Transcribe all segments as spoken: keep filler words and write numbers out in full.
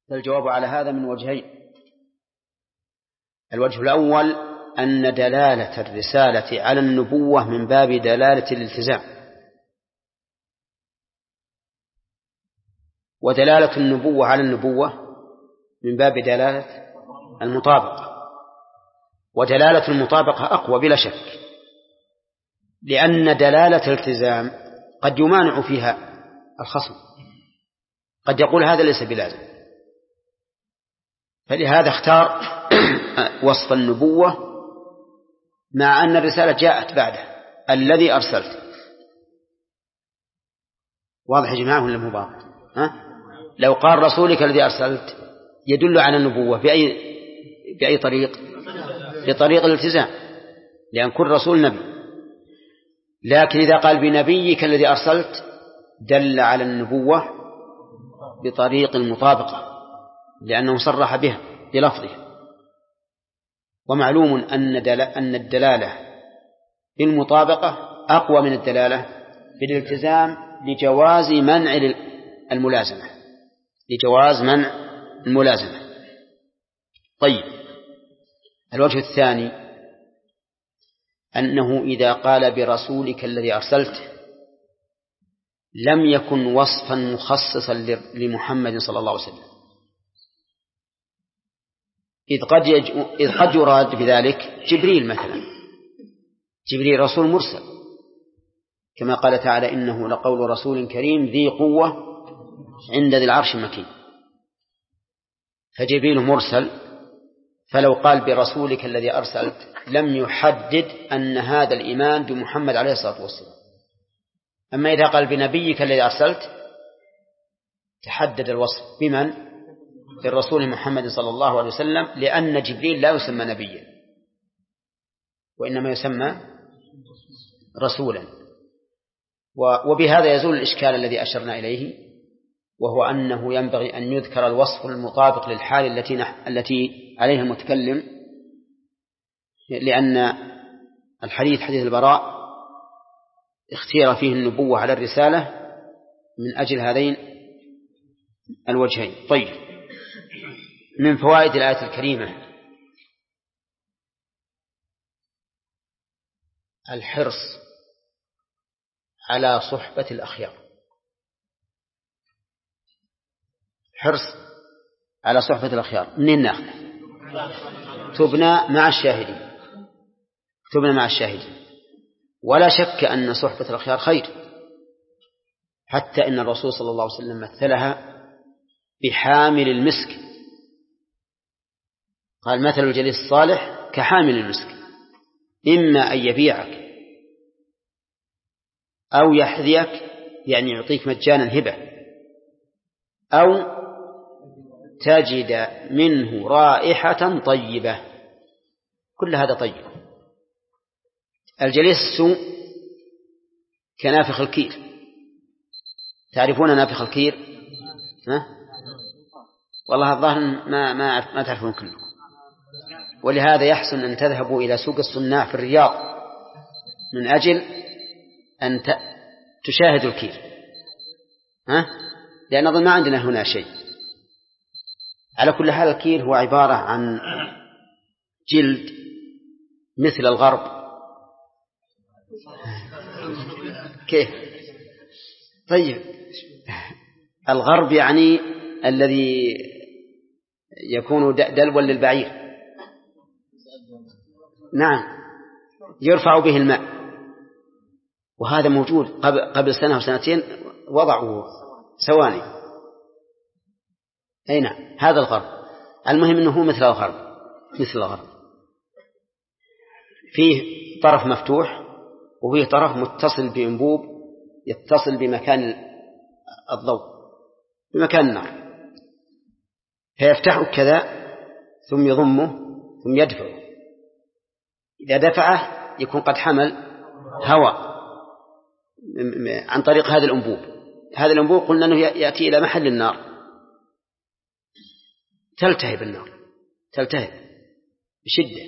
فالجواب على هذا من وجهين. الوجه الأول أن دلالة الرسالة على النبوة من باب دلالة الالتزام، ودلالة النبوة على النبوة من باب دلالة المطابقة، ودلالة المطابقة أقوى بلا شك، لأن دلالة الالتزام قد يمانع فيها الخصم، قد يقول هذا ليس بلازم، فلهذا اختار وصف النبوة مع أن الرسالة جاءت بعده الذي أرسلت. واضح يا جماعة ولا مو واضح؟ ها؟ لو قال رسولك الذي أرسلت يدل على النبوة بأي بأي طريق؟ بطريق الالتزام، لأن كل رسول نبي. لكن إذا قال بنبيك الذي أرسلت دل على النبوة بطريق المطابقة، لأنه صرح بها بلفظه. ومعلوم أن الدلالة بالمطابقة أقوى من الدلالة بالالتزام لجواز منع الملازمة، لجواز منع الملازمة. طيب، الوجه الثاني أنه إذا قال برسولك الذي أرسلته لم يكن وصفا مخصصا لمحمد صلى الله عليه وسلم، إذ قد, يج... إذ قد يراد بذلك جبريل مثلا، جبريل رسول مرسل، كما قال تعالى إنه لقول رسول كريم ذي قوة عند ذي العرش مكين، فجبريل مرسل، فلو قال برسولك الذي أرسلت لم يحدد أن هذا الإيمان بمحمد عليه الصلاة والسلام. أما إذا قال بنبيك الذي أرسلت تحدد الوصف بمن؟ بالرسول محمد صلى الله عليه وسلم، لأن جبريل لا يسمى نبيا وإنما يسمى رسولا. وبهذا يزول الإشكال الذي أشرنا إليه، وهو أنه ينبغي أن يذكر الوصف المطابق للحال التي نح... التي عليها المتكلم، لأن الحديث حديث البراء اختير فيه النبوة على الرسالة من أجل هذين الوجهين. طيب، من فوائد الآية الكريمة الحرص على صحبة الأخيار، حرص على صحبة الأخيار. منين نأخذ؟ تبنى مع الشاهدين، تبنى مع الشاهدين. ولا شك أن صحبة الأخيار خير، حتى إن الرسول صلى الله عليه وسلم مثلها بحامل المسك، قال مثل الجليس الصالح كحامل المسك، إما أن يبيعك أو يحذيك، يعني يعطيك مجانا هبة، أو تجد منه رائحة طيبة، كل هذا طيب. الجليس السوء كنافخ الكير، تعرفون نافخ الكير؟ ها؟ والله الظاهر ما ما ما تعرفون كلكم، ولهذا يحسن أن تذهبوا إلى سوق الصناع في الرياض من أجل أن تشاهدوا الكير، ها؟ لأن أظن ما عندنا هنا شيء. على كل حال الكير هو عبارة عن جلد مثل الغرب. كيف؟ طيب، الغرب يعني الذي يكون دلوا للبعير، نعم، يرفع به الماء، وهذا موجود قبل سنة وسنتين وضعوا سواني. أي نعم، هذا الغرب. المهم أنه مثل الغرب، مثل الغرب، فيه طرف مفتوح وفيه طرف متصل بأنبوب يتصل بمكان الضوء، بمكان النار، فيفتحه كذا ثم يضمه ثم يدفعه. إذا دفعه يكون قد حمل هواء عن طريق هذا الأنبوب. هذا الأنبوب قلنا أنه يأتي إلى محل النار، تلتهب النار، تلتهب بشدة.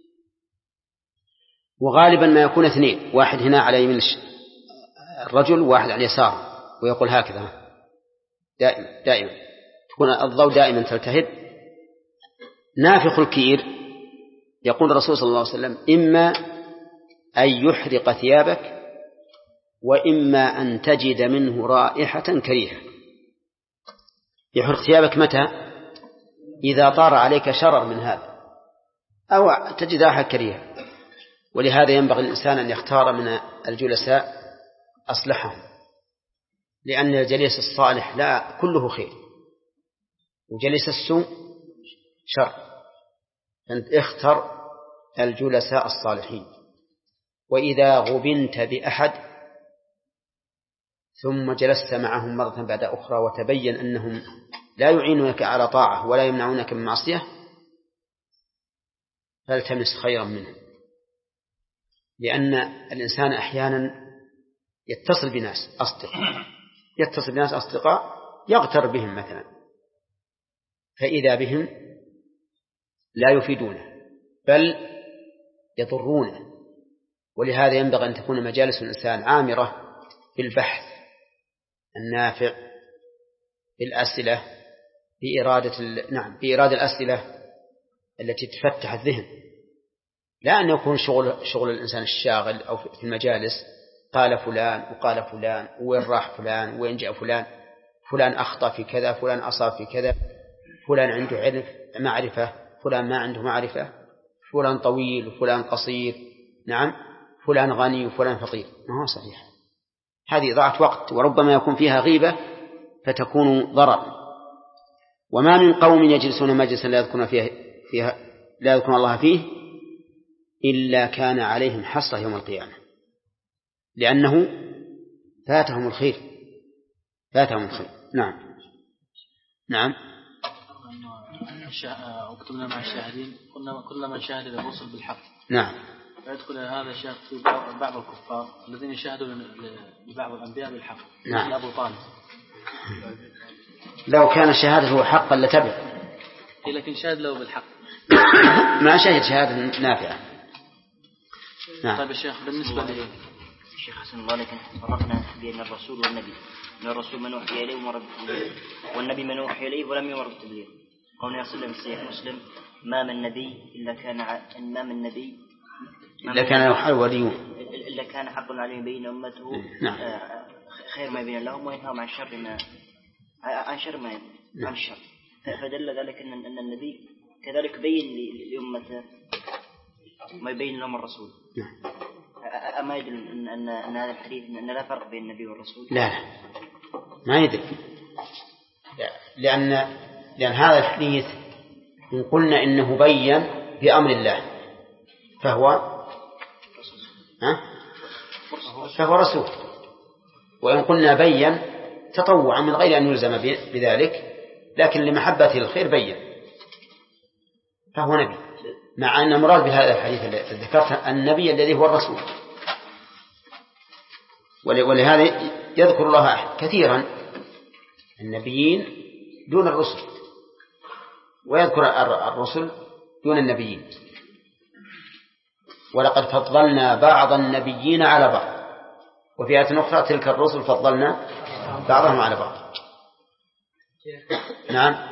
وغالبا ما يكون اثنين، واحد هنا على يمين الرجل وواحد على اليسار، ويقول هكذا دائما دائما، تكون الضوء دائما تلتهب. نافخ الكير يقول الرسول صلى الله عليه وسلم إما أن يحرق ثيابك وإما أن تجد منه رائحة كريهة. يحرق ثيابك متى؟ إذا طار عليك شرر من هذا أو تجد رائحة كريهة. ولهذا ينبغي الإنسان أن يختار من الجلساء أصلحهم، لأن الجليس الصالح لا كله خير وجليس السوء شر. فأنت اختر الجلساء الصالحين. وإذا غبنت بأحد ثم جلست معهم مرة بعد أخرى وتبين أنهم لا يعينونك على طاعة ولا يمنعونك من معصية فالتمس خيرا منهم، لأن الإنسان أحيانا يتصل بناس أصدقاء يتصل بناس أصدقاء يغتر بهم مثلا، فإذا بهم لا يفيدونه بل يضرونه. ولهذا ينبغي أن تكون مجالس الإنسان عامرة بالبحث النافع، بالأسئلة، بإرادة ال... نعم بإرادة الأسئلة التي تفتح الذهن، لا أن يكون شغل شغل الإنسان الشاغل أو في المجالس قال فلان وقال فلان وين راح فلان وين جاء فلان، فلان أخطأ في كذا، فلان أصاب في كذا، فلان عنده علم معرفة، فلان ما عنده معرفة، فلان طويل وفلان قصير، نعم فلان غني وفلان فقير. ما هو صحيح، هذه ضاعت وقت وربما يكون فيها غيبة فتكون ضرر. وما من قوم يجلسون مجلسا لا يذكرون فيه فيها لا يذكرون الله فيه إلا كان عليهم حسرة يوم القيامة، لأنه فاتهم الخير فاتهم الخير. نعم نعم وكتبنا مع الشاهدين قلنا كل من شاهد الرسل بالحق. نعم. فيدخل هذا الشاهد في بعض الكفار الذين شاهدوا لبعض الأنبياء بالحق. نعم. أبو طالب لو كان شهادته حقا لتبع، لكن شاهد له بالحق ما شهد شهادة نافعة. نعم. طيب الشيخ بالنسبة لي الشيخ حسن الله لكن فرقنا بين الرسول والنبي، من الرسول من أوحي إليه ومرد بالتبليغ، والنبي من أوحي إليه ولم يمر بالتبليغ. قولنا صلى الله عليه وسلم في مسلم ما من نبي إلا كان ع... ما من نبي إلا كان يوحى وليون إلا كان حق عليه بين أمته. نعم. خير ما يبين لهم وينهاهم عن شر ما عن شر ما يبين عن الشر. فدل ذلك أن أن النبي كذلك بين لأمته ما يبين لهم الرسول. أما يدل أن أن أن هذا الحديث أن لا فرق بين النبي والرسول؟ لا لا ما يدل، لأن لأن هذا الحديث إن قلنا إنه بين بأمر الله فهو ها؟ فهو رسول، وإن قلنا بين تطوعا من غير أن يلزم بذلك لكن لمحبته الخير بين فهو نبي، مع أن مراد بهذا الحديث الذي ذكرت النبي الذي هو الرسول. ولهذا يذكر الله كثيرا النبيين دون الرسل ويذكر الرسل دون النبيين. ولقد فضلنا بعض النبيين على بعض، وفي آية أخرى تلك الرسل فضلنا بعضهم على بعض. نعم.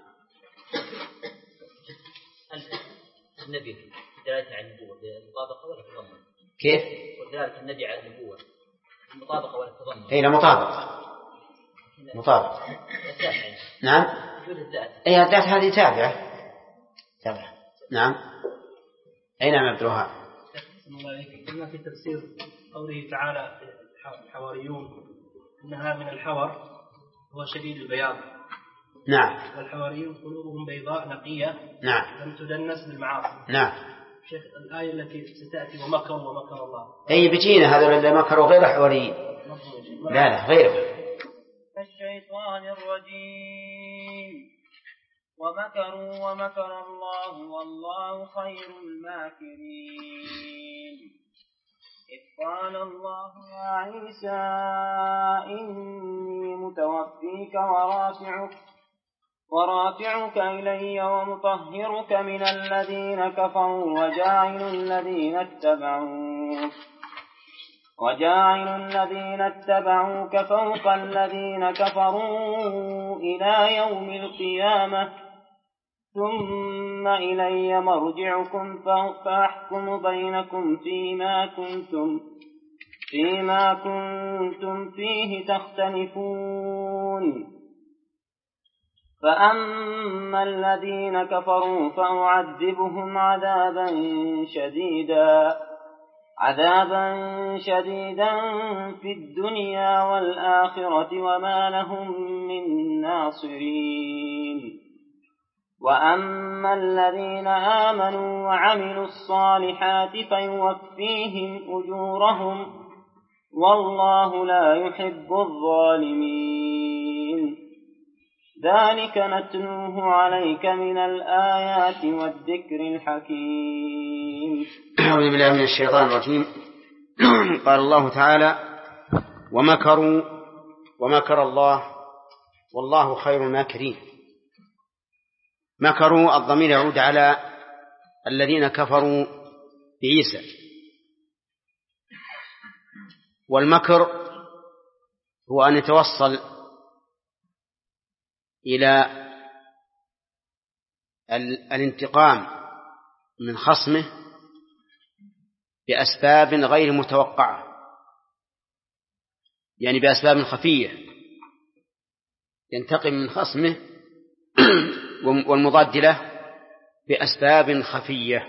النبي دلالة على النبوة مطابقة ولا تضمن؟ كيف؟ ودلالة النبي على النبوة مطابقة ولا تضمن؟ أي لا مطابقة مطابقة. نعم. أي الذات هذه تابعة تابعة. نعم. أي نعم عبد الوهاب. قلنا في تفسير قوله تعالى الحواريون إنها من الحور هو شديد البياض. نعم. والحواريون قلوبهم بيضاء نقية. نعم. لم تدنس بالمعاصي. نعم. شيخ الآية التي ستأتي ومكر ومكر الله. أي بجينا هذول اللي مكروا غير حواريين. لا لا غيره. الشيطان الرجيم ومكروا ومكر الله والله خير الماكرين. إذ قال الله يا عيسى إني متوفيك ورافعك ورافعك إلي ومطهرك من الذين كفروا وجاعل الذين اتبعوك وجاعل الذين اتبعوك فوق الذين كفروا إلى يوم القيامة ثم إلي مرجعكم فأحكم بينكم فيما كنتم فيما كنتم فيه تختلفون فأما الذين كفروا فأعذبهم عذابا شديدا عذابا شديدا في الدنيا والآخرة وما لهم من ناصرين وأما الذين آمنوا وعملوا الصالحات فيوفيهم أجورهم والله لا يحب الظالمين ذلك نتلوه عليك من الآيات والذكر الحكيم. أعوذ بالله من الشيطان الرجيم. قال الله تعالى ومكروا ومكر الله والله خير الماكرين. مكروا الضمير يعود على الذين كفروا بعيسى، والمكر هو أن يتوصل إلى الانتقام من خصمه بأسباب غير متوقعة، يعني بأسباب خفية ينتقم من خصمه والمضاد له بأسباب خفية،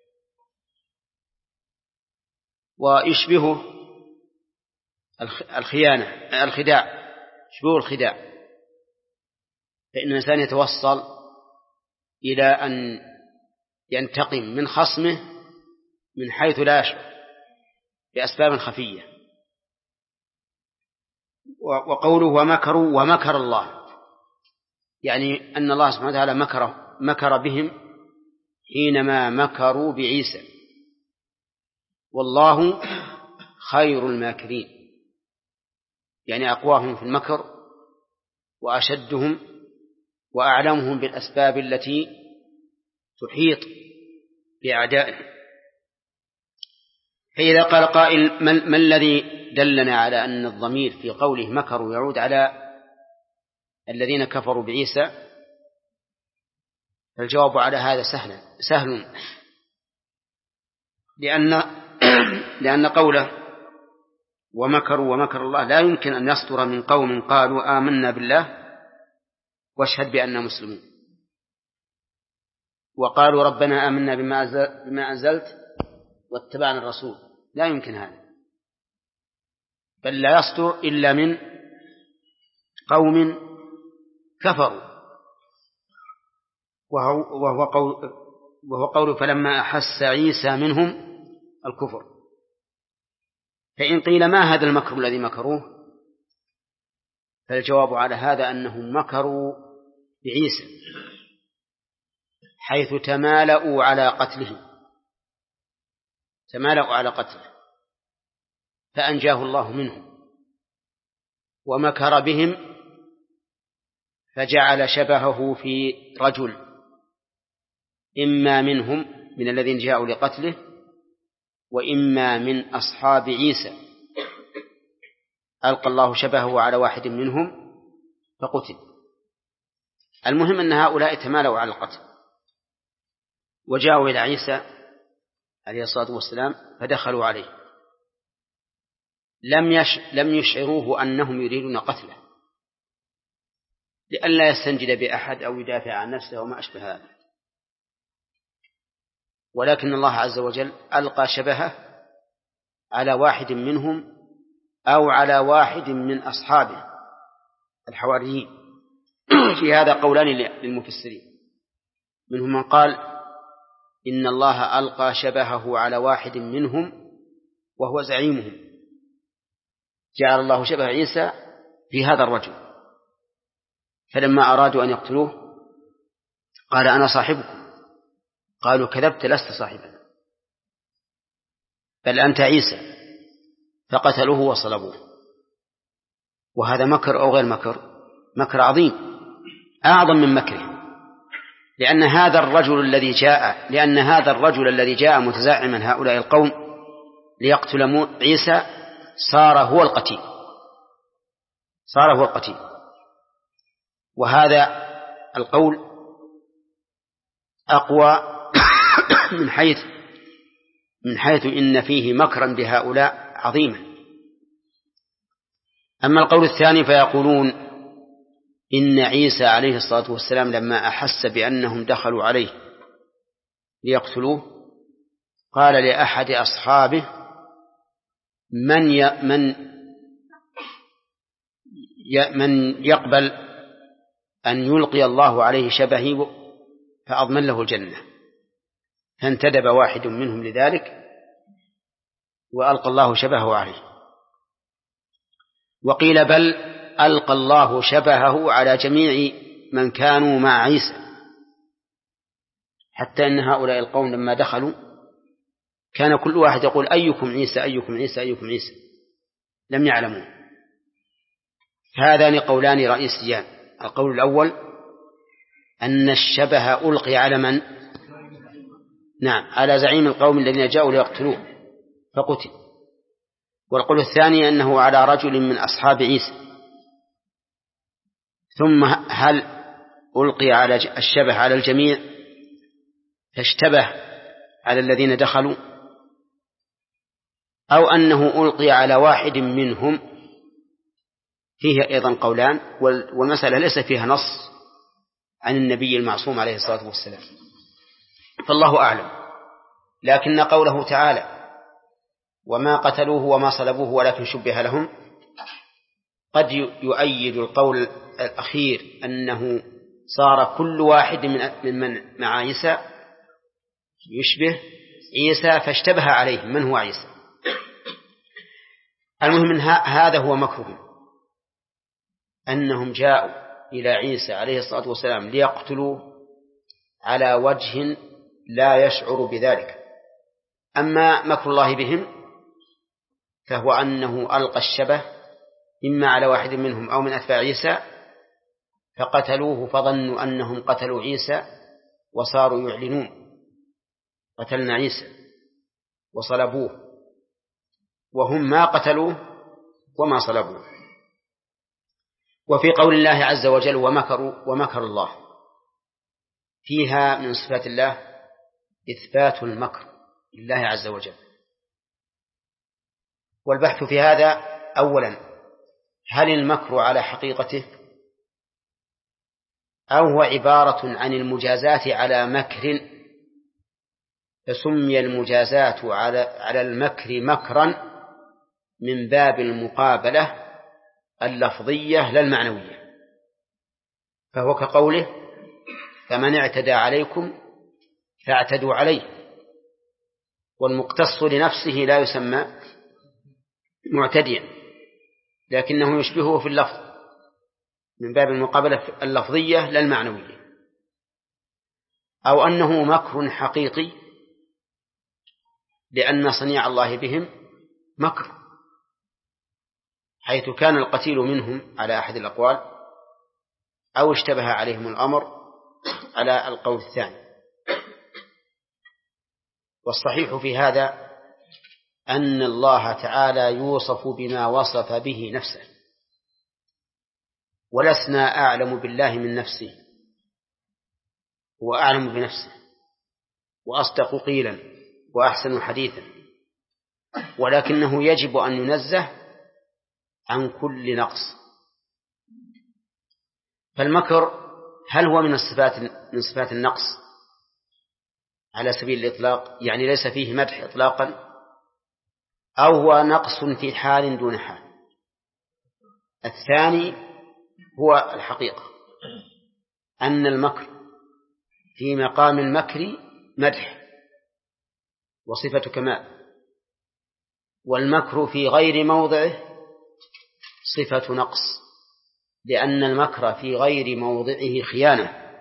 ويشبه الخيانة الخداع يشبه الخداع، فإن الإنسان يتوصل إلى أن ينتقم من خصمه من حيث لا يشعر بأسباب خفية. وقوله ومكروا ومكر الله يعني أن الله سبحانه وتعالى مكر, مكر بهم حينما مكروا بعيسى، والله خير الماكرين، يعني أقواهم في المكر وأشدهم وأعلمهم بالأسباب التي تحيط بأعدائهم. فإذا قال قائل ما الذي دلنا على أن الضمير في قوله مكروا يعود على الذين كفروا بعيسى؟ فالجواب على هذا سهل سهل لأن لأن قوله ومكروا ومكر الله لا يمكن أن يصدر من قوم قالوا آمنا بالله واشهد بأننا مسلمون وقالوا ربنا آمنا بما أنزلت واتبعنا الرسول، لا يمكن هذا، بل لا يصدر إلا من قوم كفروا، وهو, وهو, قول وهو قول فلما أحس عيسى منهم الكفر. فإن قيل ما هذا المكر الذي مكروه؟ فالجواب على هذا أنهم مكروا بعيسى حيث تمالؤوا على قتله تمالؤوا على قتله فأنجاه الله منهم، ومكر بهم فجعل شبهه في رجل إما منهم من الذين جاءوا لقتله وإما من أصحاب عيسى، ألقى الله شبهه على واحد منهم فقتل. المهم أن هؤلاء تمالوا على القتل وجاءوا إلى عيسى عليه الصلاة والسلام فدخلوا عليه، لم يش لم يشعروه أنهم يريدون قتله لئلا يستنجد بأحد أو يدافع عن نفسه وما أشبه هذا، ولكن الله عز وجل ألقى شبهه على واحد منهم أو على واحد من أصحابه الحواريين. في هذا قولان للمفسرين، منهم من قال إن الله ألقى شبهه على واحد منهم وهو زعيمهم، جعل الله شبه عيسى في هذا الرجل، فلما أرادوا أن يقتلوه قال أنا صاحبكم، قالوا كذبت لست صاحبنا بل أنت عيسى، فقتلوه وصلبوه. وهذا مكر أو غير مكر؟ مكر عظيم أعظم من مكره، لأن هذا الرجل الذي جاء لأن هذا الرجل الذي جاء متزعما هؤلاء القوم ليقتل عيسى صار هو القتيل صار هو القتيل وهذا القول أقوى من حيث من حيث إن فيه مكرا بهؤلاء عظيما. أما القول الثاني فيقولون إن عيسى عليه الصلاة والسلام لما أحس بأنهم دخلوا عليه ليقتلوه قال لأحد أصحابه من ي... من ي... من يقبل أن يلقي الله عليه شبهي فأضمن له الجنة، فانتدب واحد منهم لذلك وألقى الله شبهه عليه. وقيل بل ألقى الله شبهه على جميع من كانوا مع عيسى، حتى إن هؤلاء القوم لما دخلوا كان كل واحد يقول أيكم عيسى أيكم عيسى أيكم عيسى، لم يعلموا. هذان قولان رئيسيان. القول الأول أن الشبه ألقي على من؟ نعم، على زعيم القوم الذين جاءوا ليقتلوه فقتل. والقول الثاني أنه على رجل من أصحاب عيسى. ثم هل ألقي على الشبه على الجميع فاشتبه على الذين دخلوا، أو أنه ألقي على واحد منهم؟ فيه أيضا قولان، والمسألة ليس فيها نص عن النبي المعصوم عليه الصلاة والسلام، فالله أعلم. لكن قوله تعالى وما قتلوه وما صلبوه ولكن شبه لهم قد يؤيد القول الأخير أنه صار كل واحد من من مع عيسى يشبه عيسى فاشتبه عليه من هو عيسى. المهم هذا هو مكرهم، أنهم جاءوا إلى عيسى عليه الصلاة والسلام ليقتلوه على وجه لا يشعر بذلك. أما مكر الله بهم فهو أنه ألقى الشبه إما على واحد منهم أو من أتباع عيسى فقتلوه، فظنوا أنهم قتلوا عيسى وصاروا يعلنون قتلنا عيسى وصلبوه، وهم ما قتلوه وما صلبوه. وفي قول الله عز وجل ومكروا ومكر الله فيها من صفات الله إثبات المكر لله عز وجل. والبحث في هذا أولا هل المكر على حقيقته أو هو عبارة عن المجازاة على مكر فسمي المجازاة على على المكر مكرا من باب المقابلة اللفظية لا المعنوية، فهو كقوله فمن اعتدى عليكم فاعتدوا عليه، والمقتص لنفسه لا يسمى معتديا لكنه يشبهه في اللفظ من باب المقابلة اللفظية لا المعنوية. أو أنه مكر حقيقي لأن صنيع الله بهم مكر، حيث كان القتيل منهم على أحد الأقوال أو اشتبه عليهم الأمر على القول الثاني. والصحيح في هذا أن الله تعالى يوصف بما وصف به نفسه، ولسنا أعلم بالله من نفسه، وأعلم بنفسه وأصدق قيلا وأحسن حديثا، ولكنه يجب أن ينزه عن كل نقص. فالمكر هل هو من الصفات من صفات النقص على سبيل الإطلاق، يعني ليس فيه مدح إطلاقا، أو هو نقص في حال دون حال؟ الثاني هو الحقيقة أن المكر في مقام المكر مدح وصفة كمال، والمكر في غير موضعه صفة نقص، لأن المكر في غير موضعه خيانة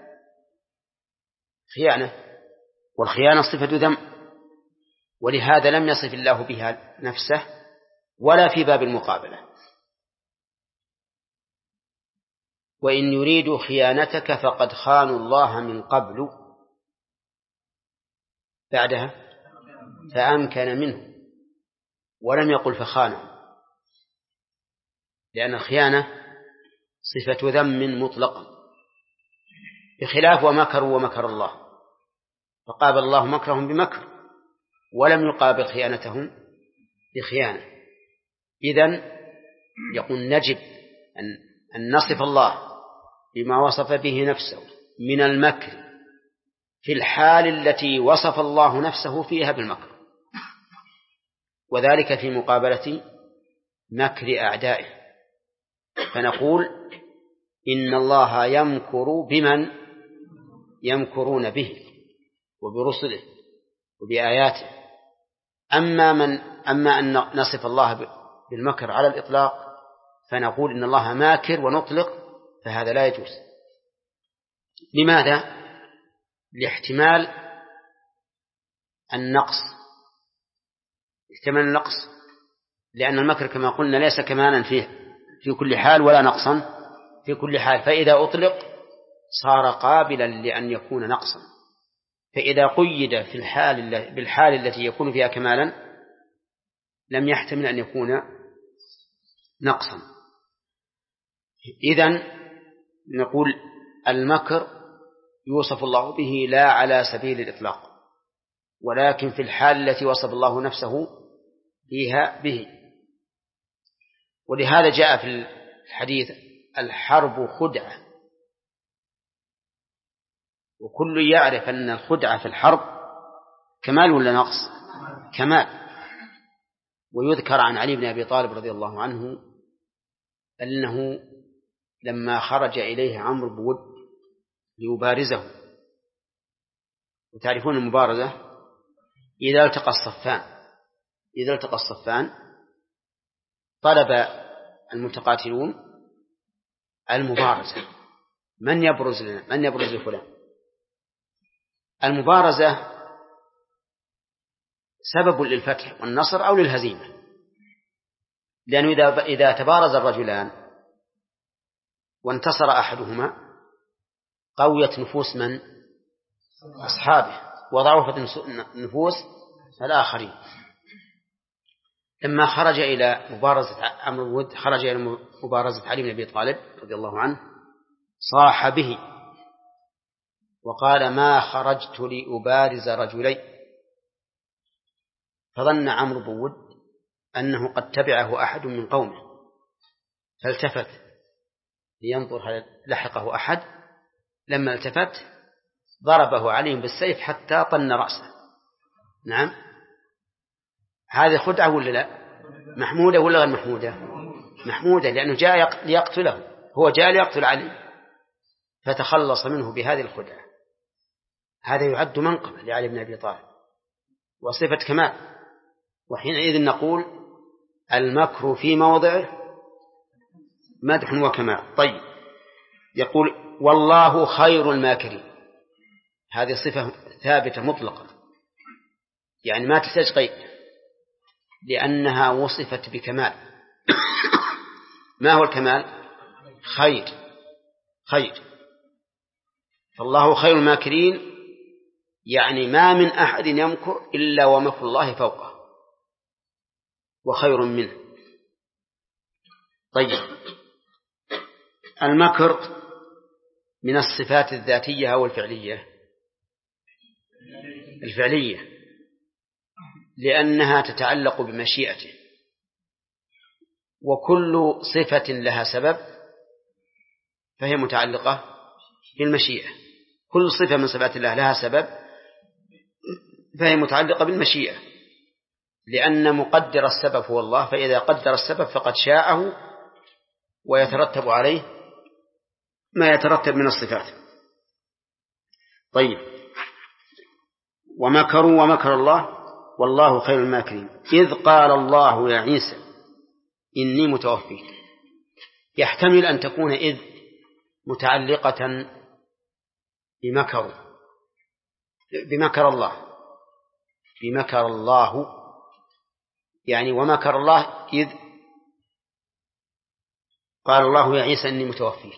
خيانة والخيانة صفة ذم، ولهذا لم يصف الله بها نفسه ولا في باب المقابلة. وإن يريدوا خيانتك فقد خانوا الله من قبل بعدها فأمكن منه، ولم يقل فخانه، لأن الخيانة صفة ذم مطلقة، بخلاف ومكروا ومكر الله، فقابل الله مكرهم بمكر ولم يقابل خيانتهم بخيانة. إذن يقول نجب أن, أن نصف الله بما وصف به نفسه من المكر في الحال التي وصف الله نفسه فيها بالمكر، وذلك في مقابلة مكر أعدائه. فنقول إن الله يمكر بمن يمكرون به وبرسله وبآياته. أما من أما أن نصف الله بالمكر على الإطلاق فنقول إن الله ماكر ونطلق، فهذا لا يجوز. لماذا؟ لاحتمال النقص، احتمال النقص، لأن المكر كما قلنا ليس كمانا فيه في كل حال ولا نقصا في كل حال، فإذا أطلق صار قابلا لأن يكون نقصا، فإذا قيد في الحال بالحال التي يكون فيها كمالا لم يحتمل أن يكون نقصا. إذن نقول المكر يوصف الله به لا على سبيل الإطلاق، ولكن في الحال التي وصف الله نفسه فيها به. ولهذا جاء في الحديث الحرب خدعة، وكل يعرف أن الخدعة في الحرب كمال ولا نقص؟ كمال. ويذكر عن علي بن أبي طالب رضي الله عنه أنه لما خرج إليه عمرو بن ود ليبارزه، وتعرفون المبارزة إذا التقى الصفان إذا التقى الصفان طلب المتقاتلون المبارزة، من يبرز لنا من يبرز لفلان. المبارزة سبب للفتح والنصر أو للهزيمة، لأنه إذا إذا تبارز الرجلان وانتصر أحدهما قويت نفوس من؟ أصحابه، وضعفت نفوس الآخرين. لما خرج إلى مبارزة عمرو بن ود خرج إلى مبارزة علي بن أبي طالب رضي الله عنه صاح به وقال ما خرجت لأبارز رجلين، فظن عمرو بن ود أنه قد تبعه أحد من قومه فالتفت لينظر هل لحقه أحد، لما التفت ضربه عليهم بالسيف حتى طن رأسه. نعم، هذه خدعة ولا لا؟ محمودة ولا غير محمودة؟ محمودة، لأنه جاء ليقتله، هو جاء ليقتل علي فتخلص منه بهذه الخدعة. هذا يعد منقبة لعلي بن أبي طالب وصفة كمال. وحينئذ نقول المكر في موضعه مدح وكمال. طيب، يقول والله خير الماكرين، هذه صفة ثابتة مطلقة، يعني ما تحتاج قيد لأنها وصفت بكمال. ما هو الكمال؟ خير خير فالله خير الماكرين، يعني ما من أحد يمكر إلا ومكر الله فوقه وخير منه. طيب، المكر من الصفات الذاتية أو الفعلية؟ الفعلية، لأنها تتعلق بمشيئته، وكل صفة لها سبب فهي متعلقة بالمشيئة. كل صفة من صفات الله لها سبب فهي متعلقة بالمشيئة، لأن مقدر السبب هو الله، فإذا قدر السبب فقد شاءه ويترتب عليه ما يترتب من الصفات. طيب، ومكروا ومكر الله والله خير الماكرين. إذ قال الله يا عيسى إني متوفيك، يحتمل أن تكون إذ متعلقة بمكر بمكر الله بمكر الله يعني ومكر الله إذ قال الله يا عيسى إني متوفيك،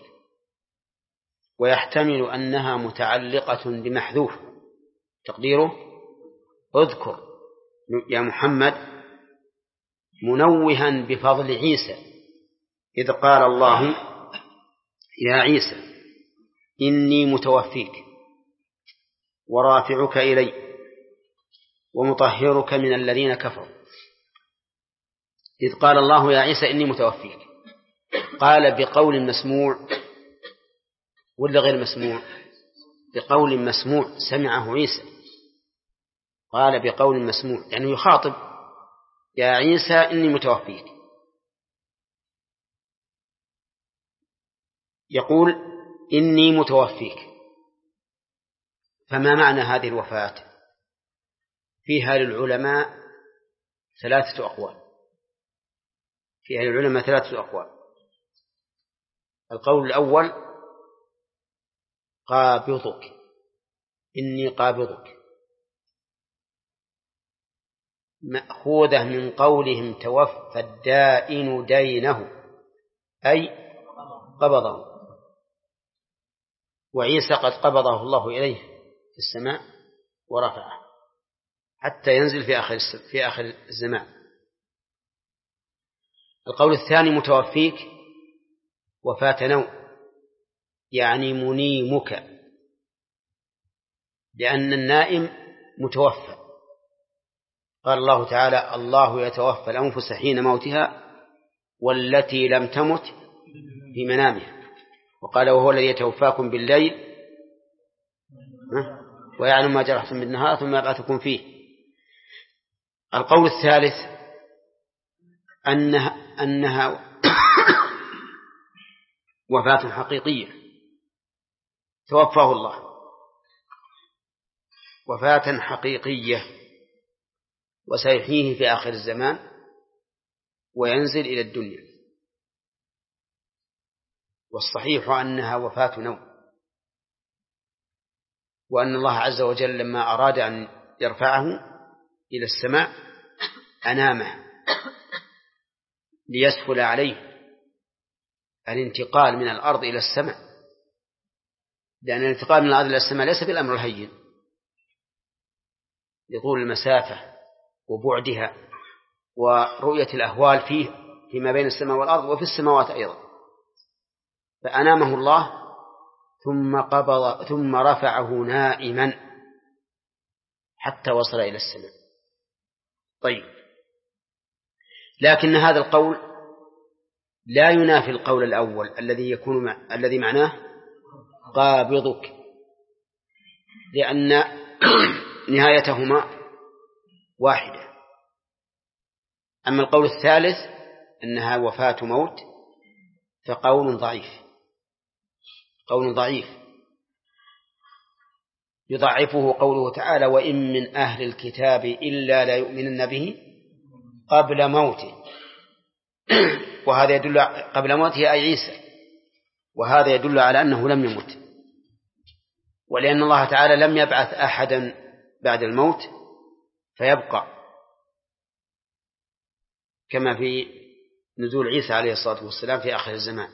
ويحتمل أنها متعلقة بمحذوف تقديره اذكر يا محمد منوها بفضل عيسى إذ قال الله يا عيسى إني متوفيك ورافعك إلي ومطهرك من الذين كفروا. إذ قال الله يا عيسى إني متوفيك، قال بقول مسموع ولا غير مسموع؟ بقول مسموع سمعه عيسى، قال بقول مسموع يعني يخاطب يا عيسى إني متوفيك. يقول إني متوفيك، فما معنى هذه الوفاة؟ فيها للعلماء ثلاثة أقوال فيها للعلماء ثلاثة أقوال القول الأول قابضك، إني قابضك، مأخوذة من قولهم توفى الدائن دينه أي قبضه، وعيسى قد قبضه الله إليه في السماء ورفعه حتى ينزل في آخر في آخر الزمان. القول الثاني متوفيك وفاة نوم، يعني منيمك، لأن النائم متوفى. قال الله تعالى الله يتوفى الأنفس حين موتها والتي لم تمت في منامها، وقال وهو الذي يتوفاكم بالليل ويعلم ما جرحتم بالنهار ثم يبعثكم فيه. القول الثالث أنها, أنها وفاة حقيقية توفاه الله وفاة حقيقية وسيحييه في آخر الزمان وينزل إلى الدنيا. والصحيح أنها وفاة نوم، وأن الله عز وجل لما أراد أن يرفعه إلى السماء أنامه ليسهل عليه الانتقال من الأرض إلى السماء، لأن الانتقال من الأرض إلى السماء ليس بالأمر الهين لطول المسافة وبعدها ورؤية الأهوال فيه فيما بين السماء والأرض وفي السماوات أيضا. فأنامه الله ثم قبض ثم رفعه نائما حتى وصل إلى السماء. طيب، لكن هذا القول لا ينافي القول الأول الذي يكون مع... الذي معناه قابضك، لأن نهايتهما واحدة. أما القول الثالث أنها وفاة موت فقول ضعيف قول ضعيف يضعفه قوله تعالى وإن من أهل الكتاب إلا لا يؤمنن به قبل موته وهذا يدل قبل موته أي عيسى، وهذا يدل على أنه لم يمت، ولأن الله تعالى لم يبعث أحدا بعد الموت فيبقى، كما في نزول عيسى عليه الصلاة والسلام في آخر الزمان.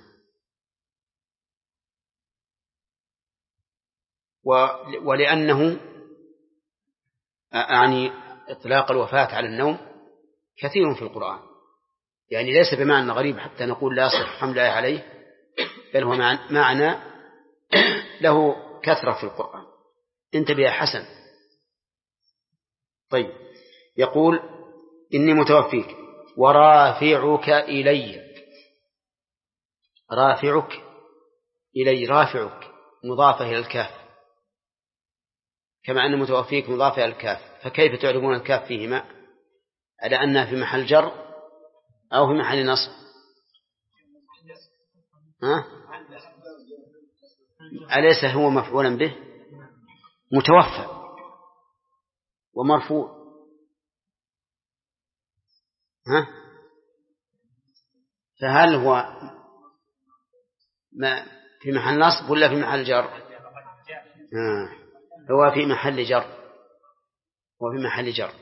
ولأنه يعني إطلاق الوفاة على النوم كثير في القرآن، يعني ليس بمعنى غريب حتى نقول لا يصح حمل آية عليه، بل هو معنى له كثرة في القرآن. انتبه يا حسن. طيب، يقول إني متوفيك ورافعك إلي. رافعك إلي، رافعك مضافة إلى الكاف، كما أن متوفيك مضافة إلى الكاف، فكيف تعرفون الكاف فيهما على أنها في محل جر أو في محل نصب؟ ها؟ أليس هو مفعولا به متوفى ومرفوع؟ ها؟ فهل هو ما في محل نصب ولا في محل جر؟ ها. هو في محل جر هو في محل جر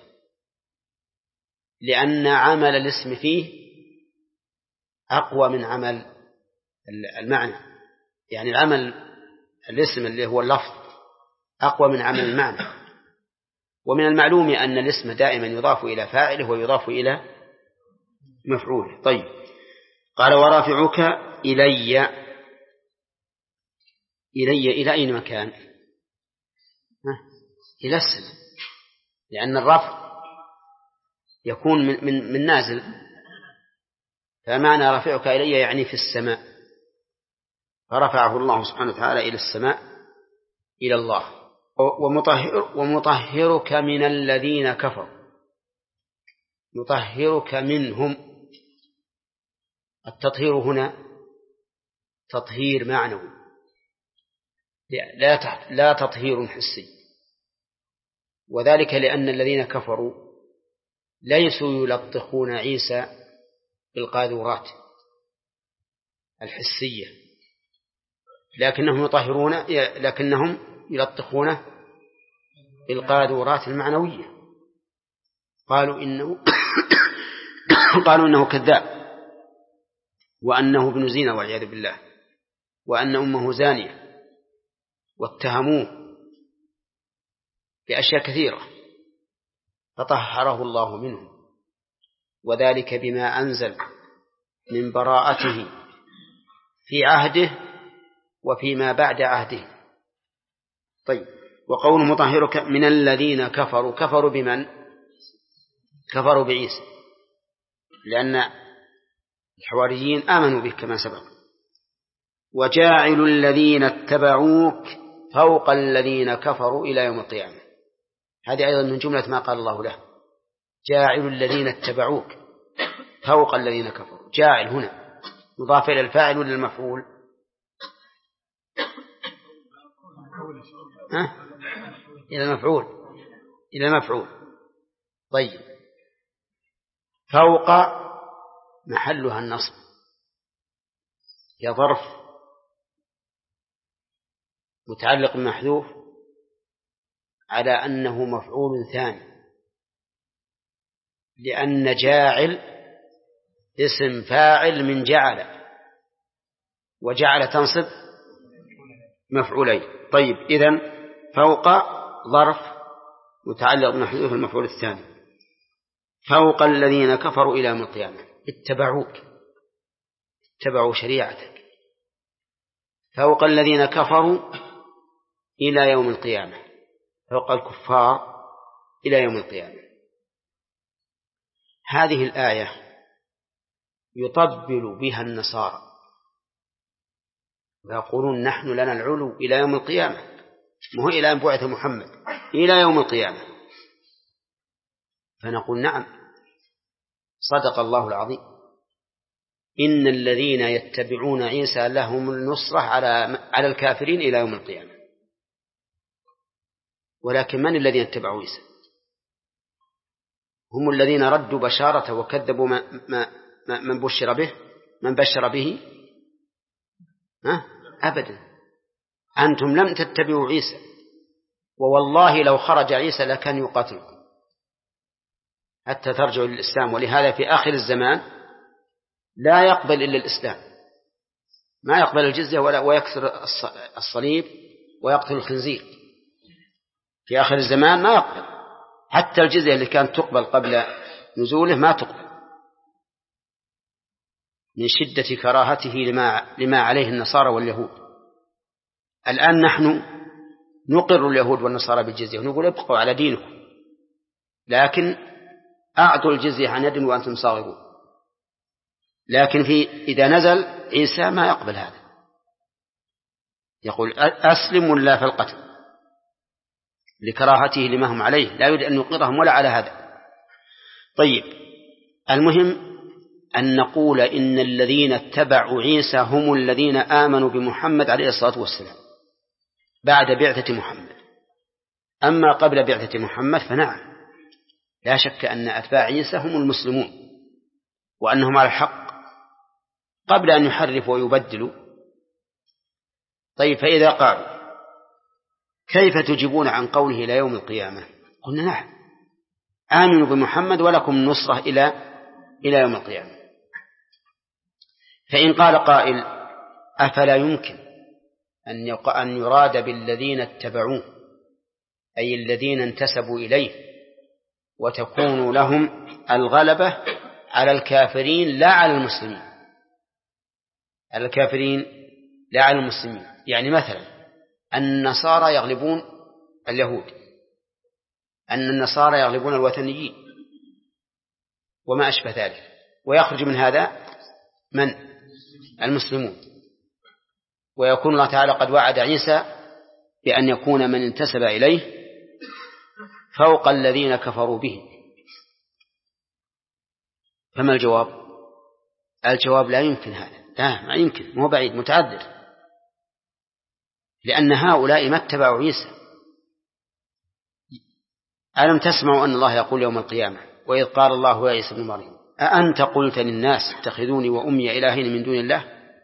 لأن عمل الاسم فيه أقوى من عمل المعنى، يعني العمل الاسم اللي هو اللفظ أقوى من عمل المعنى. ومن المعلوم أن الاسم دائما يضاف إلى فاعله ويضاف إلى مفعوله. طيب، قال ورافعك إلي، إلي إلى أين مكان؟ إلى السماء، لأن الرفع يكون من, من, من نازل، فمعنى رافعك إلي يعني في السماء، فرفعه الله سبحانه وتعالى إلى السماء إلى الله. ومطهر ومطهرك من الذين كفروا، يطهرك منهم. التطهير هنا تطهير معنوي، لا لا تطهير حسي، وذلك لأن الذين كفروا ليسوا يلطخون عيسى بالقاذورات الحسية، لكنهم يطهرون لكنهم يلطخونه بالقاذورات المعنوية. قالوا إنه قالوا إنه كذاب، وأنه ابن زنا والعياذ بالله، وأن أمه زانية، واتهموه بأشياء كثيرة، فطهره الله منه، وذلك بما أنزل من براءته في عهده وفيما بعد عهده. طيب، وقول مطهرك من الذين كفروا، كفروا بمن؟ كفروا بعيسى، لأن الحواريين آمنوا به كما سبق. وجاعل الذين اتبعوك فوق الذين كفروا إلى يوم القيامة، هذه أيضا من جملة ما قال الله له، جاعل الذين اتبعوك فوق الذين كفروا. جاعل هنا مضاف إلى الفاعل ولا المفعول؟ ها؟ إلى المفعول، إلى المفعول. طيب، فوق محلها النصب، يا ظرف متعلق بمحذوف على أنه مفعول ثاني، لأن جاعل اسم فاعل من جعل، وجعل تنصب مفعولين. طيب، إذن فوق ظرف متعلق بمحذوف المفعول الثاني، فوق الذين كفروا إلى يوم القيامة. اتبعوك، اتبعوا شريعتك، فوق الذين كفروا إلى يوم القيامة، فوق الكفار إلى يوم القيامة. هذه الآية يطبل بها النصارى ويقولون نحن لنا العلو إلى يوم القيامة، ما هو إلى أن بعث محمد، إلى يوم القيامة. فنقول نعم، صدق الله العظيم، إن الذين يتبعون عيسى لهم النصرة على على الكافرين إلى يوم القيامة. ولكن من الذين اتبعوا عيسى؟ هم الذين ردوا بشارته وكذبوا ما ما من بشر به، من بشر به. ها؟ أبدا، أنتم لم تتبعوا عيسى، ووالله لو خرج عيسى لكان يقاتلكم حتى ترجعوا للإسلام. ولهذا في آخر الزمان لا يقبل إلا الإسلام، ما يقبل الجزية ولا ويكسر الصليب ويقتل الخنزير. في آخر الزمان ما يقبل، حتى الجزية اللي كانت تقبل قبل نزوله ما تقبل، من شدة كراهته لما, لما عليه النصارى واليهود. الآن نحن نقر اليهود والنصارى بالجزية ونقول ابقوا على دينكم، لكن أعطوا الجزية عن يد وأنتم صاغرون. لكن في إذا نزل عيسى ما يقبل هذا، يقول أسلم ولا في القتل، لكراهته لما هم عليه، لا يريد أن يقرهم ولا على هذا. طيب، المهم أن نقول إن الذين اتبعوا عيسى هم الذين آمنوا بمحمد عليه الصلاة والسلام بعد بعثة محمد. أما قبل بعثة محمد فنعم، لا شك أن أتباع عيسى هم المسلمون وأنهم على الحق قبل أن يحرفوا ويبدلوا. طيب، فإذا قالوا كيف تجيبون عن قوله إلى يوم القيامة؟ قلنا نعم، آمنوا بمحمد ولكم النصرة إلى إلى يوم القيامة. فإن قال قائل أفلا يمكن أن يراد بالذين اتبعوه أي الذين انتسبوا إليه وتكون لهم الغلبة على الكافرين لا على المسلمين؟ على الكافرين لا على المسلمين. يعني مثلا النصارى يغلبون اليهود، أن النصارى يغلبون الوثنيين وما أشبه ذلك، ويخرج من هذا من؟ المسلمون. ويكون الله تعالى قد وعد عيسى بأن يكون من انتسب إليه فوق الذين كفروا به. فما الجواب؟ الجواب لا يمكن هذا، لا ما يمكن، مو بعيد، متعذر، لأن هؤلاء ما اتبعوا عيسى. ألم تسمعوا أن الله يقول يوم القيامة وإذ قال الله يا عيسى ابن مريم أأنت قلت للناس اتخذوني وأمي إلهين من دون الله؟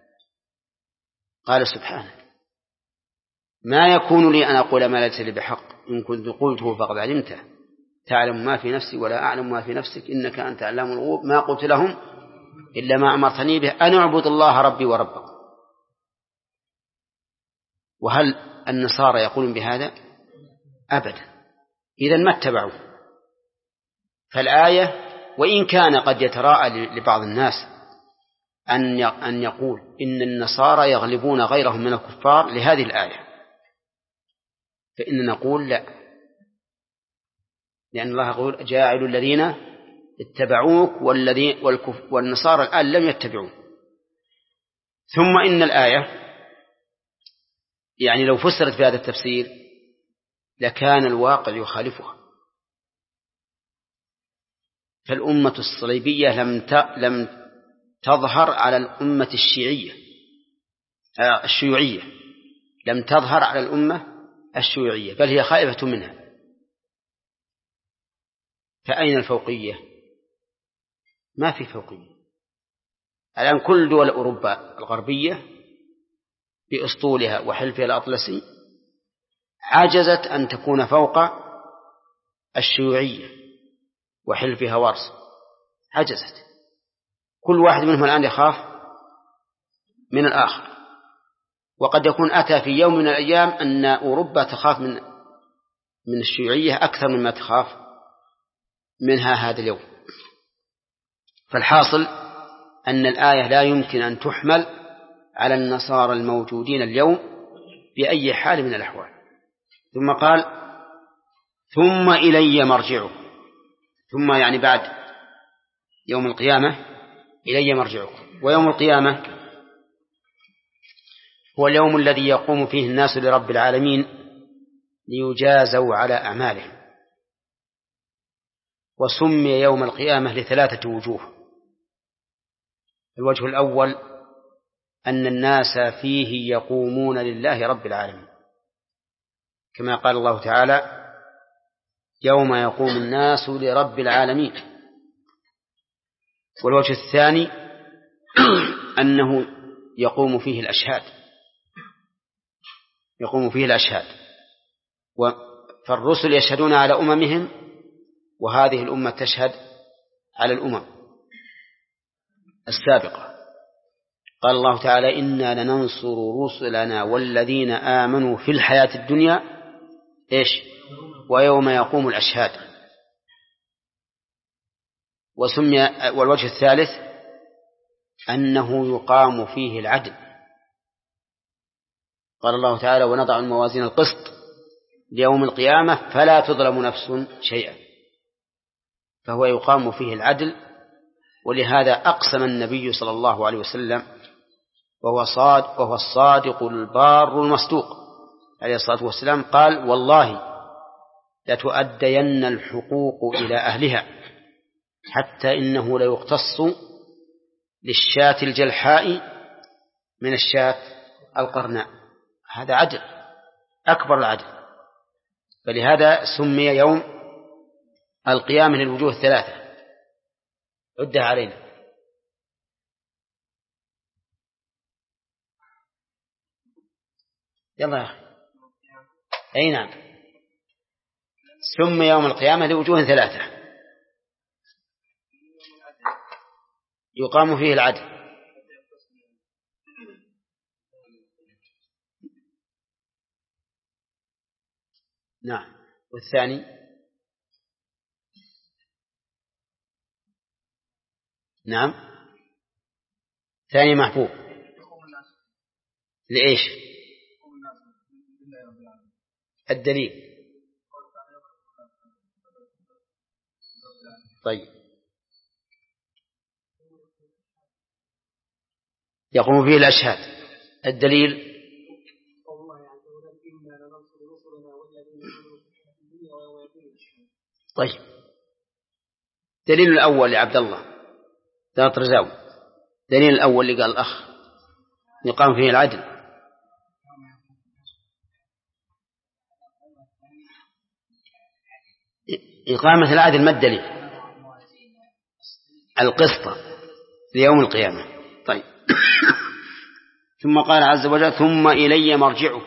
قال سبحانه ما يكون لي أن أقول ما ليس لي بحق، إن كنت قلته فقد علمته، تعلم ما في نفسي ولا أعلم ما في نفسك إنك أنت علام الغيوب، ما قلت لهم إلا ما أمرتني به أن أعبد الله ربي وربكم. وهل النصارى يقولون بهذا؟ أبدا، إذن ما اتبعوا. فالآية وإن كان قد يتراءى لبعض الناس أن يقول إن النصارى يغلبون غيرهم من الكفار لهذه الآية، فإن نقول لا، لأن الله يقول جاعل الذين اتبعوك والذين والنصارى الآن لم يتبعون. ثم إن الآية يعني لو فسرت بهذا التفسير لكان الواقع يخالفها. فالأمة الصليبية لم لم تظهر على الأمة الشيعية الشيوعية، لم تظهر على الأمة الشيوعية، بل هي خائفة منها. فأين الفوقية؟ ما في فوقية. الآن كل دول أوروبا الغربية بأسطولها وحلفها الأطلسي عجزت أن تكون فوق الشيوعية وحلفها وارس، عجزت. كل واحد منهم الآن يخاف من الآخر، وقد يكون أتى في يوم من الأيام أن أوروبا تخاف من من الشيوعية أكثر مما تخاف منها هذا اليوم. فالحاصل أن الآية لا يمكن أن تحمل على النصارى الموجودين اليوم بأي حال من الأحوال. ثم قال ثم إلي مرجعكم، ثم يعني بعد يوم القيامة إلي مرجعكم. ويوم القيامة هو اليوم الذي يقوم فيه الناس لرب العالمين ليجازوا على أعمالهم. وسمي يوم القيامة لثلاثة وجوه. الوجه الأول أن الناس فيه يقومون لله رب العالمين، كما قال الله تعالى يوم يقوم الناس لرب العالمين. والوجه الثاني أنه يقوم فيه الأشهاد، يقوم فيه الأشهاد. فالرسل يشهدون على أممهم، وهذه الأمة تشهد على الأمم السابقة. قال الله تعالى إنا لننصر رسلنا والذين آمنوا في الحياة الدنيا إيش ويوم يقوم الأشهاد. وسمي والوجه الثالث أنه يقام فيه العدل. قال الله تعالى ونضع الموازين القسط ليوم القيامة فلا تظلم نفس شيئا، فهو يقام فيه العدل. ولهذا أقسم النبي صلى الله عليه وسلم وهو صادق وهو الصادق البار المصدوق عليه الصلاة والسلام، قال والله لتؤدين الحقوق إلى أهلها حتى إنه ليقتص للشاة الجلحاء من الشاة القرناء. هذا عدل، أكبر العدل. فلهذا سمي يوم القيامة للوجوه الثلاثة. عدها علينا. يلا يا أخي. أي نعم، سمي يوم القيامة لوجوه ثلاثة يقام فيه العدل. نعم. والثاني نعم ثاني محبوب لإيش؟ الدليل. طيب يقوم فيه الأشهاد. الدليل طيب دليل الأول لعبد الله لا ترزاو. دليل الأول اللي قال الأخ يقام فيه العدل. إقامة العدل ما الدليل؟ القسط ليوم القيامة. طيب ثم قال عز وجل ثم إلي مرجعكم،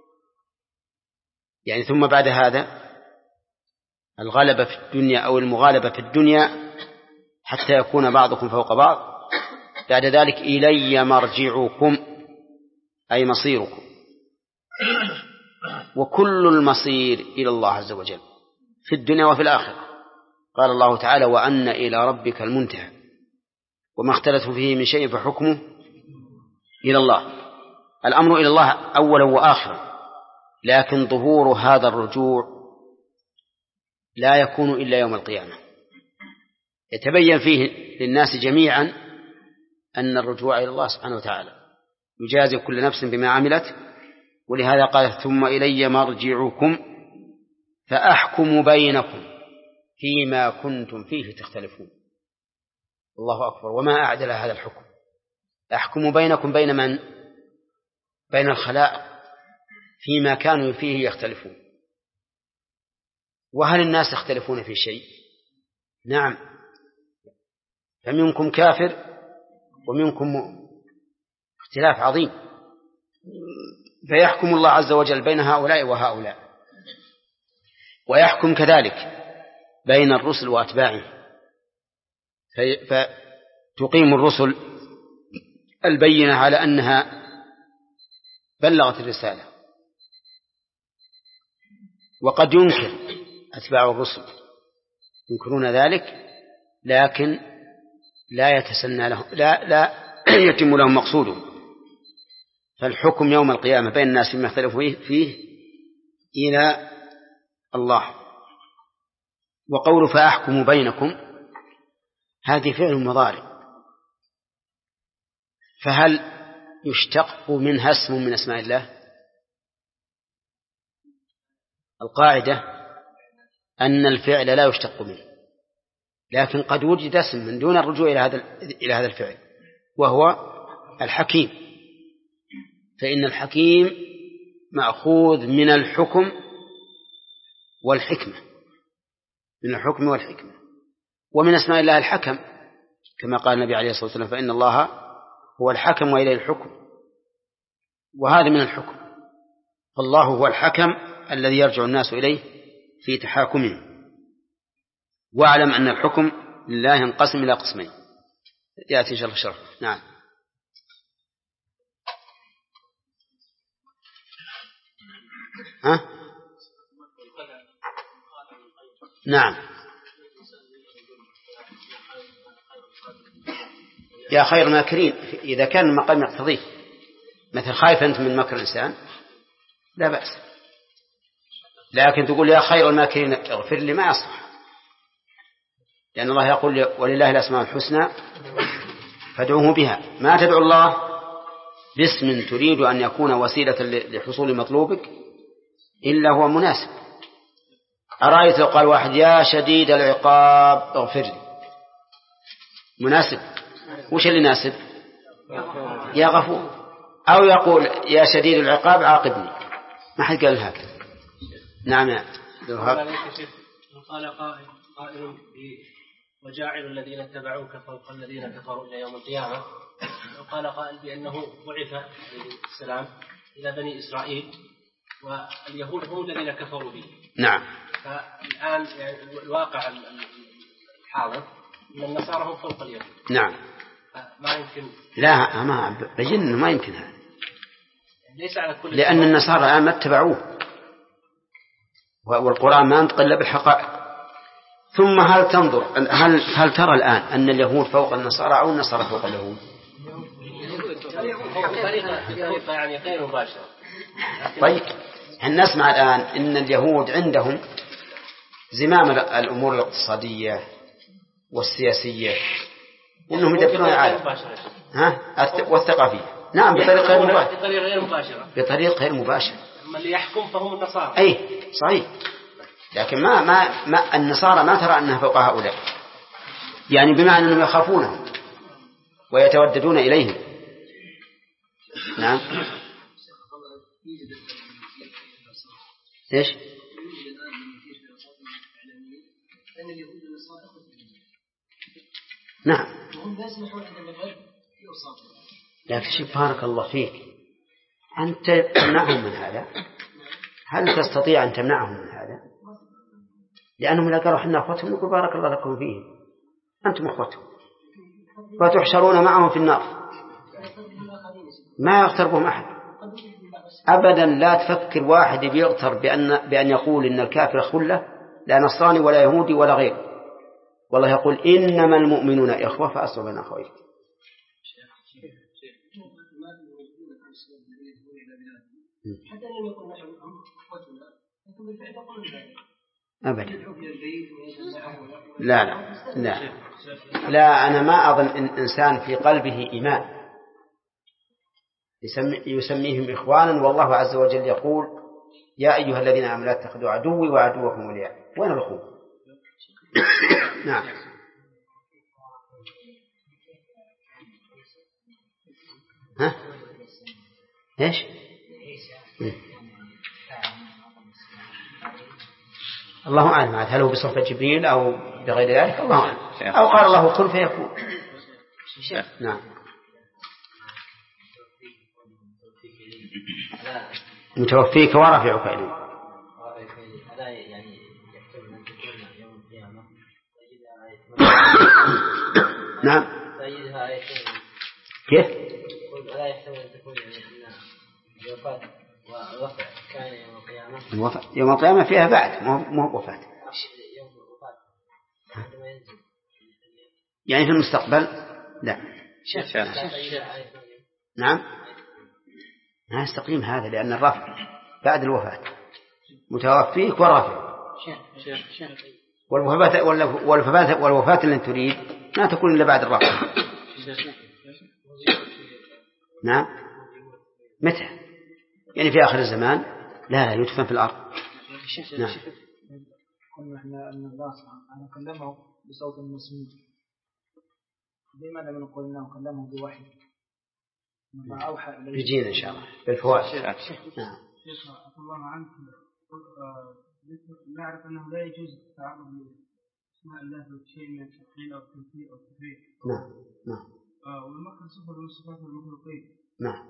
يعني ثم بعد هذا الغلبة في الدنيا أو المغالبة في الدنيا حتى يكون بعضكم فوق بعض، بعد ذلك إلي مرجعكم أي مصيركم، وكل المصير إلى الله عز وجل في الدنيا وفي الآخرة. قال الله تعالى وأن إلى ربك المنتهى وما اختلفوا فيه من شيء فحكمه إلى الله. الأمر إلى الله أولا وآخرا، لكن ظهور هذا الرجوع لا يكون إلا يوم القيامة، يتبين فيه للناس جميعا أن الرجوع إلى الله سبحانه وتعالى يجازي كل نفس بما عملت. ولهذا قال ثم إلي مرجعكم فأحكم بينكم فيما كنتم فيه تختلفون. الله أكبر، وما أعدل هذا الحكم. أحكم بينكم بين من؟ بين الخلائق فيما كانوا فيه يختلفون. وهل الناس يختلفون في شيء؟ نعم، فمنكم كافر ومنكم اختلاف عظيم، فيحكم الله عز وجل بين هؤلاء وهؤلاء، ويحكم كذلك بين الرسل وأتباعهم، فتقيم الرسل البينة على أنها بلغت الرسالة، وقد ينكر أتباع الرسل ينكرون ذلك، لكن لا يتسنى لهم لا لا يتم لهم مقصودهم. فالحكم يوم القيامة بين الناس فيما اختلفوا فيه إلى الله. وقول فأحكم بينكم هذه فعل مضارع، فهل يشتق منها اسم من أسماء الله؟ القاعدة أن الفعل لا يشتق منه، لكن قد وجد اسم من دون الرجوع إلى هذا إلى هذا الفعل وهو الحكيم، فإن الحكيم مأخوذ من الحكم والحكمة، من الحكم والحكمة. ومن أسماء الله الحكم كما قال النبي عليه الصلاة والسلام فإن الله هو الحكم وإليه الحكم، وهذا من الحكم. فالله هو الحكم الذي يرجع الناس إليه في تحاكمهم. واعلم أن الحكم لله ينقسم إلى قسمين يأتي إن شاء الله شرح. نعم. ها؟ نعم يا خير الماكرين إذا كان المقام يقتضيه، مثل خايف أنت من مكر الإنسان لا بأس، لكن تقول يا خير الماكرين اغفر لي ما يصلح، لأن الله يقول ولله الأسماء الحسنى فادعوه بها. ما تدعو الله باسم تريد أن يكون وسيلة لحصول مطلوبك إلا هو مناسب. أرأيت لو قال واحد يا شديد العقاب اغفر لي، مناسب؟ وش اللي ناسب؟ يا غفور. أو يقول يا شديد العقاب عاقبني، ما حد قال هكذا. نعم يا قال قائل قائل وجاعل الذين اتبعوك فوق الذين كفروا إلى يوم القيامة، وقال قائل بأنه بعث عليه السلام إلى بني إسرائيل واليهود هم الذين كفروا به. نعم. فالآن يعني الواقع الحاضر أن النصارى هم فوق اليهود. نعم. ما يمكن. لا ما بين إنه ما يمكن هذا. ليس على كل. لأن النصارى الآن ما اتبعوه، والقرآن ما انتقل بالحقائق. ثم هل تنظر هل هل ترى الآن أن اليهود فوق النصارى أو النصارى فوق اليهود؟ طريقة يعني غير مباشرة. طيب احنا نسمع الآن إن اليهود عندهم زمام الأمور الاقتصادية والسياسية وإنهم يدبرون العالم ها والثقافية. نعم بطريقة غير مباشرة. بطريقة غير مباشرة. بطريقة غير مباشرة. أما اللي يحكم فهم النصارى. أي صحيح. لكن ما ما ما النصارى ما ترى أنها فوق هؤلاء. يعني بمعنى أنهم يخافونهم ويتوددون إليهم. نعم. إيش؟ نعم. لكن شوف بارك الله فيك أنت تمنعهم من هذا. هل تستطيع أن تمنعهم من هذا؟ لأنهم إذا قالوا حنا أخوتهم نقول بارك الله لكم فيهم أنتم أخوتهم فتحشرون معهم في النار ما يغتر بهم أحد أبدا. لا تفكر واحد بيغتر بأن, بأن يقول إن الكافر خلة لا نصراني ولا يهودي ولا غير. والله يقول إنما المؤمنون إخوة فأصلوا بين أخوين. أبدا. لا لا لا لا أنا ما أظن إن إنسان في قلبه إيمان يسمي يسميهم إخوانا والله عز وجل يقول يا أيها الذين آمنوا لا تتخذوا عدوي وعدوكم أولياء. وين الأخوة؟ نعم. ها إيش؟ الله أعلم هل هو بصفة جبريل أو بغير ذلك الله أعلم. أو قال الله كن فيكون. نعم. متوفيك ورافعك إليه. نعم. كيف؟ لا يحتمل أن تكون يعني الوفاة والرفع كان يوم القيامة. الوفاة يوم القيامة فيها بعد مو وفاة. يوم الوفاة عندما ينزل. يعني في المستقبل لا. شف نعم. ما يستقيم هذا لأن الرفع بعد الوفاة. متوفيك ورافع. والوفاة والوفاة والوفاة اللي تريد ما تكون إلا بعد الرفع. نعم. متى؟ يعني في آخر الزمان لا لا يدفن في الأرض. نعم. قلنا إحنا أن الله سبحانه كلمه بصوت مسموع. لماذا نقول إنه كلمه بوحي؟ ما أوحى إليه. يجينا إن شاء الله بالفوائد. نعم. شيخ الله عنك نعرف أنه لا يجوز التعرض لاسماء الله بشيء من التحقيق أو التمثيل أو التفريق. نعم نعم. والمكر صفة من صفات المخلوقين. نعم.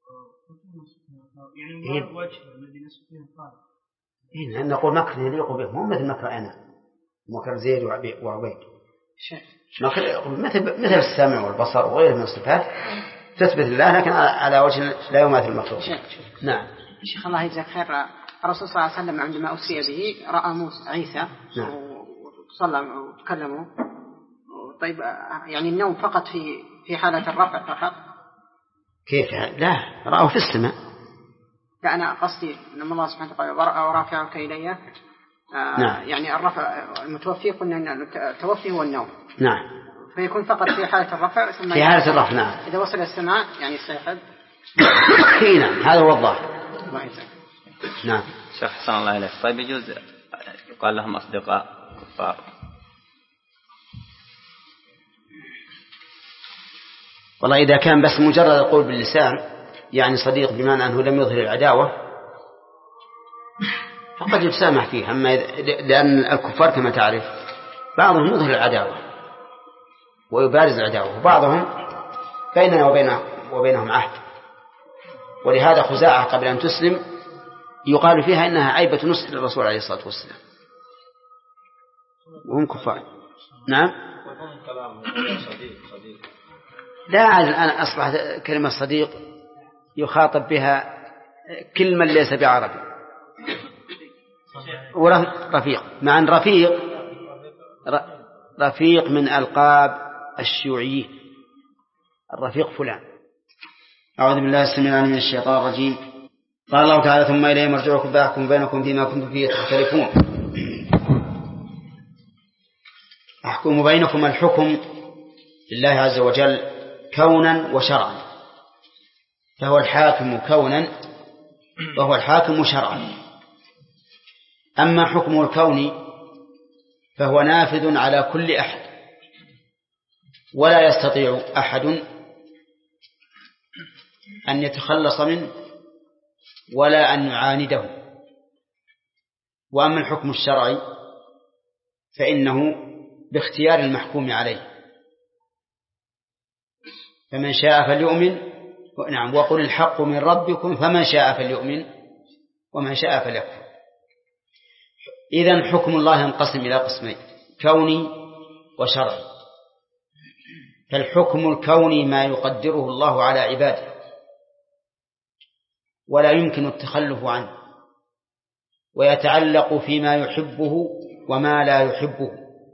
يعني ما وجه الذي نسب فيه الخالق. إيه نقول مكر يليق به مو مثل مكر أنا مكر زيد وعبيد. مكر مثل مثل السمع والبصر وغيره من الصفات تثبت الله لكن على وجه لا يماثل المخلوق. نعم. شيخ الله يجزاك خير. الرسول صلى الله عليه وسلم عندما أسري به رأى موسى عيسى نعم. وصلى وتكلموا. طيب يعني النوم فقط في في حالة الرفع فقط. كيف لا رأوا في السماء. لا أنا قصدي لما الله سبحانه وتعالى ورافعك إليه آه نعم. يعني الرفع المتوفي قلنا أن التوفي هو النوم. نعم. فيكون فقط في حالة الرفع ثم في حالة الرفع. نعم. إذا وصل السماء يعني صيحب. نعم هذا هو الظاهر. نعم. شيخ حسن الله إليك. طيب يجوز يقال لهم أصدقاء كفار؟ والله إذا كان بس مجرد القول باللسان يعني صديق بمعنى أنه لم يظهر العداوة فقد يتسامح فيه. أما لأن الكفار كما تعرف بعضهم يظهر العداوة ويبارز العداوة وبعضهم بيننا وبين وبينهم عهد. ولهذا خزاعة قبل أن تسلم يقال فيها إنها عيبة نصح للرسول عليه الصلاة والسلام وهم كفار. نعم. لا عاد الآن أصبحت كلمة صديق يخاطب بها كل من ليس بعربي. ورفيق مع أن رفيق رفيق من ألقاب الشيوعيين. الرفيق فلان أعوذ بالله السميع العليم من الشيطان الرجيم. قال الله تعالى ثم إليه مرجعكم فأحكم بينكم فيما كنتم فيه تختلفون. أحكم بينكم الحكم لله عز وجل كونا وشرعا، فهو الحاكم كونا وهو الحاكم شرعا. أما حكم الكون فهو نافذ على كل أحد، ولا يستطيع أحد أن يتخلص منه ولا أن يعانده. وأما الحكم الشرعي فإنه باختيار المحكوم عليه، فمن شاء فليؤمن نعم وقل الحق من ربكم فمن شاء فليؤمن ومن شاء فليكفر. إذن حكم الله ينقسم إلى قسمين، كوني وشرعي. فالحكم الكوني ما يقدره الله على عباده ولا يمكن التخلف عنه، ويتعلق فيما يحبه وما لا يحبه،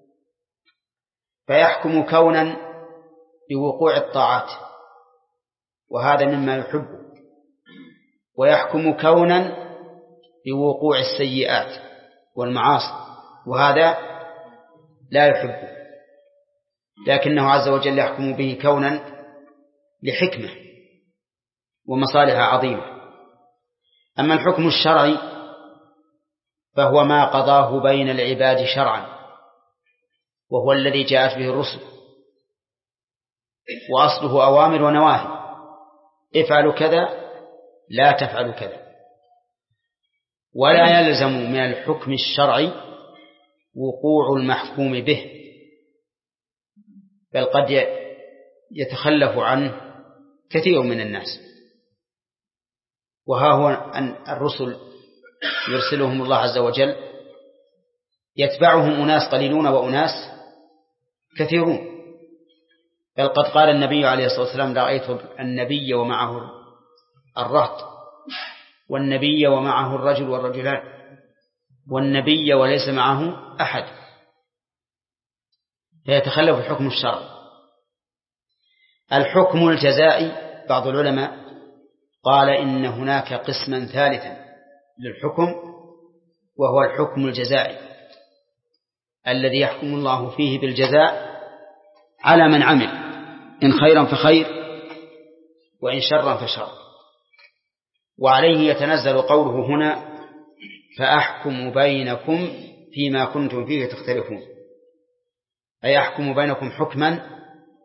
فيحكم كونا بوقوع الطاعات وهذا مما يحبه، ويحكم كونا بوقوع السيئات والمعاصي وهذا لا يحبه، لكنه عز وجل يحكم به كونا لحكمة ومصالح عظيمة. أما الحكم الشرعي فهو ما قضاه بين العباد شرعا، وهو الذي جاءت به الرسل، وأصله أوامر ونواهي، افعلوا كذا لا تفعلوا كذا. ولا يلزم من الحكم الشرعي وقوع المحكوم به، بل قد يتخلف عنه كثير من الناس. وها هو أن الرسل يرسلهم الله عز وجل يتبعهم أناس قليلون وأناس كثيرون، بل قد قال النبي عليه الصلاة والسلام رأيت النبي ومعه الرهط، والنبي ومعه الرجل والرجلان، والنبي وليس معه أحد، فيتخلف الحكم الشرعي. الحكم الجزائي بعض العلماء قال إن هناك قسما ثالثا للحكم، وهو الحكم الجزائي الذي يحكم الله فيه بالجزاء على من عمل، إن خيرا فخير وإن شرا فشر. وعليه يتنزل قوله هنا فأحكم بينكم فيما كنتم فيه تختلفون، أي أحكم بينكم حكما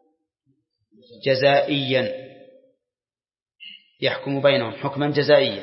جزائيا، يحكم بينهم حكما جزائيا.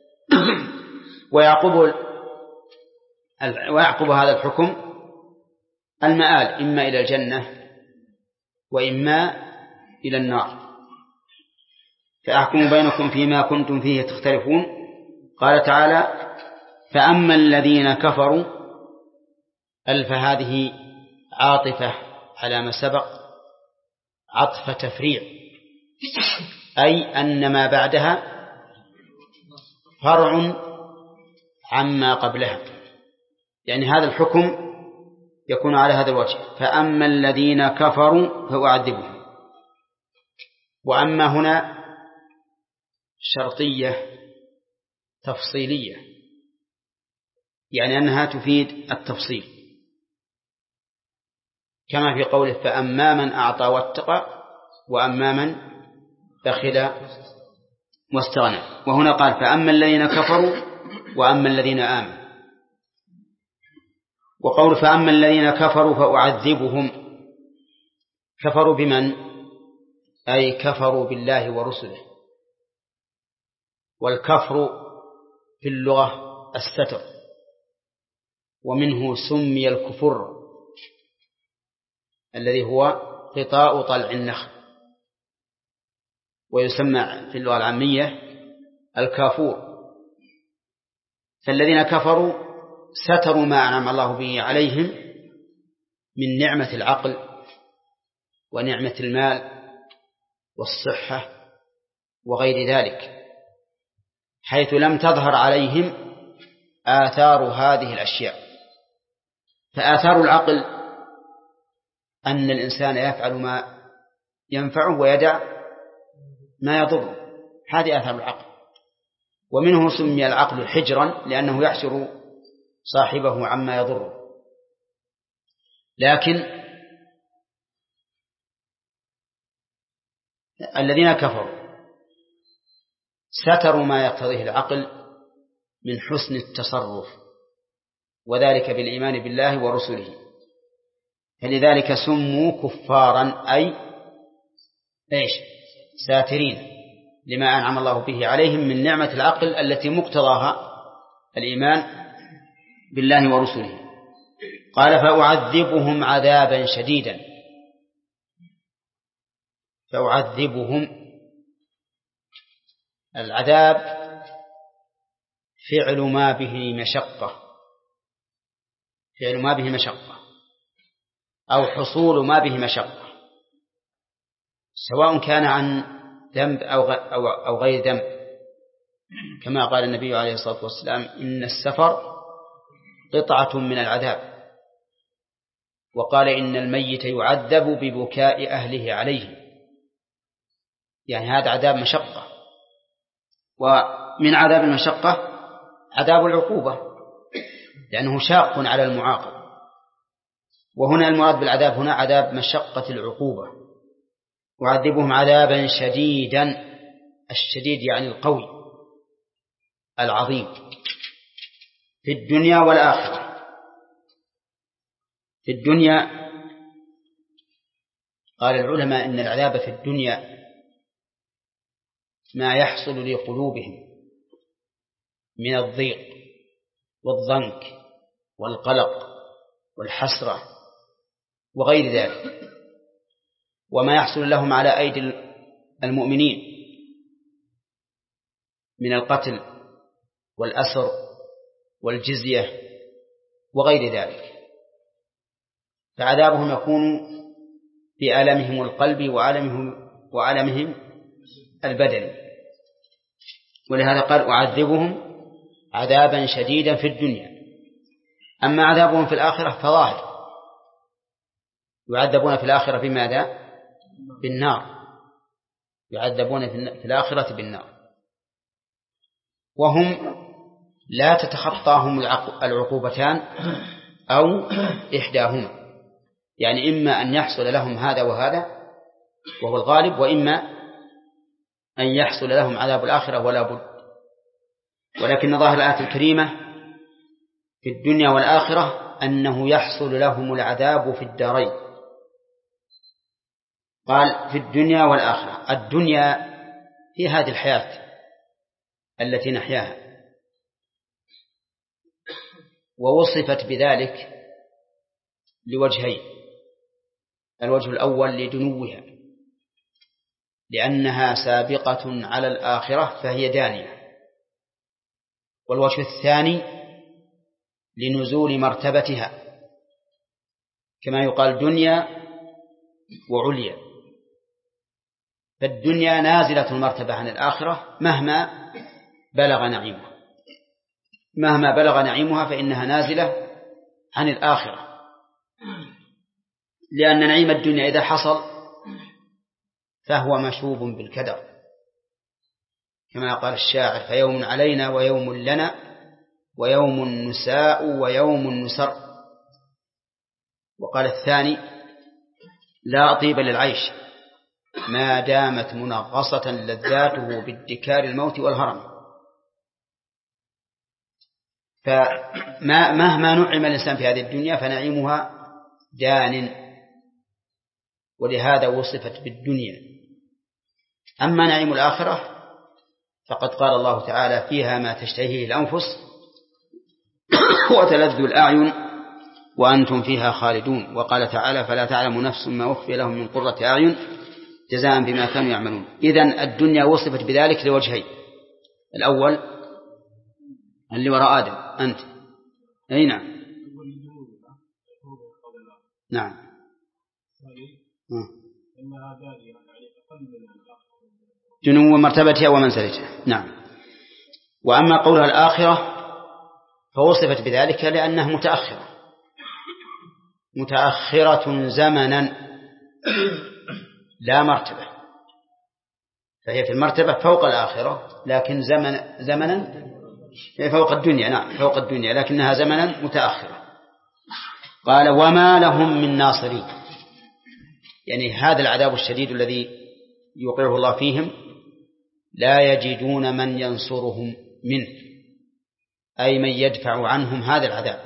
ويعقب ويعقب هذا الحكم المآل إما إلى الجنة وإما إلى النار. فأحكم بينكم فيما كنتم فيه تختلفون. قال تعالى فأما الذين كفروا، ألف هذه عاطفة على ما سبق، عطف تفريع، أي أن ما بعدها فرع عما قبلها، يعني هذا الحكم يكون على هذا الوجه، فأما الذين كفروا فأعذبهم. وأما هنا شرطية تفصيلية، يعني أنها تفيد التفصيل، كما في قوله فأما من أعطى واتقى وأما من بخل واستغنى. وهنا قال فأما الذين كفروا وأما الذين آمنوا. وقول فأما الذين كفروا فأعذبهم، كفروا بمن؟ أي كفروا بالله ورسله. والكفر في اللغة الستر، ومنه سمي الكفر الذي هو غطاء طلع النخل، ويسمى في اللغة العامية الكافور. فالذين كفروا ستروا ما أنعم الله به عليهم من نعمة العقل ونعمة المال والصحة وغير ذلك، حيث لم تظهر عليهم آثار هذه الأشياء. فآثار العقل أن الإنسان يفعل ما ينفعه ويدع ما يضره، هذه آثار العقل. ومنه سمي العقل حجرا لأنه يحجر صاحبه عما يضره. لكن الذين كفروا ستروا ما يقتضيه العقل من حسن التصرف، وذلك بالإيمان بالله ورسله، فلذلك سموا كفارا أي إيش ساترين لما أنعم الله به عليهم من نعمة العقل التي مقتضاها الإيمان بالله ورسله. قال فأعذبهم عذابا شديدا. فأعذبهم، العذاب فعل ما به مشقة، فعل ما به مشقة أو حصول ما به مشقة، سواء كان عن ذنب أو غير ذنب، كما قال النبي عليه الصلاة والسلام إن السفر قطعة من العذاب، وقال إن الميت يعذب ببكاء أهله عليه، يعني هذا عذاب مشقة. ومن عذاب المشقة عذاب العقوبة لأنه شاق على المعاقب، وهنا المراد بالعذاب هنا عذاب مشقة العقوبة. وعذبهم عذابا شديدا، الشديد يعني القوي العظيم، في الدنيا والآخرة. في الدنيا قال العلماء إن العذاب في الدنيا ما يحصل لقلوبهم من الضيق والضنك والقلق والحسرة وغير ذلك، وما يحصل لهم على أيدي المؤمنين من القتل والأسر والجزية وغير ذلك، فعذابهم يكون بألمهم القلب وألمهم, وألمهم البدن. ولهذا قال أعذبهم عذابا شديدا في الدنيا. أما عذابهم في الآخرة فظاهر، يعذبون في الآخرة بماذا؟ بالنار، يعذبون في الآخرة بالنار، وهم لا تتخطاهم العقوبتان أو إحداهما، يعني إما أن يحصل لهم هذا وهذا وهو الغالب، وإما أن يحصل لهم عذاب الآخرة ولا بد. ولكن ظاهر الآية الكريمة في الدنيا والآخرة أنه يحصل لهم العذاب في الدارين. قال في الدنيا والآخرة، الدنيا هي هذه الحياة التي نحياها، ووصفت بذلك لوجهين: الوجه الأول لدنوها لأنها سابقة على الآخرة فهي دانية، والوجه الثاني لنزول مرتبتها، كما يقال دنيا وعليا، فالدنيا نازلة المرتبة عن الآخرة مهما بلغ نعيمها، مهما بلغ نعيمها فإنها نازلة عن الآخرة، لأن نعيم الدنيا إذا حصل فهو مشوب بالكدر، كما قال الشاعر: فيوم علينا ويوم لنا ويوم نساء ويوم نسر. وقال الثاني: لا طيب للعيش ما دامت منغصة لذاته بادكار الموت والهرم. فمهما نعم الإنسان في هذه الدنيا فنعيمها دان، ولهذا وصفت بالدنيا. أما نعيم الآخرة فقد قال الله تعالى: فيها ما تشتهيه الأنفس وتلذ الأعين وأنتم فيها خالدون. وقال تعالى: فلا تعلم نفس ما أخفي لهم من قرة أعين جزاء بما كانوا يعملون. إذن الدنيا وصفت بذلك لوجهين: الأول اللي وراء آدم أنت أي نعم نعم جنو مرتبتها ومنزلتها. نعم. وأما قولها الآخرة فوصفت بذلك لأنها متأخرة متأخرة زمنا لا مرتبة، فهي في المرتبة فوق الآخرة لكن زمن زمنا فوق الدنيا، نعم فوق الدنيا لكنها زمنا متأخرة. قال وما لهم من ناصرين، يعني هذا العذاب الشديد الذي يوقعه الله فيهم لا يجدون من ينصرهم منه، أي من يدفع عنهم هذا العذاب،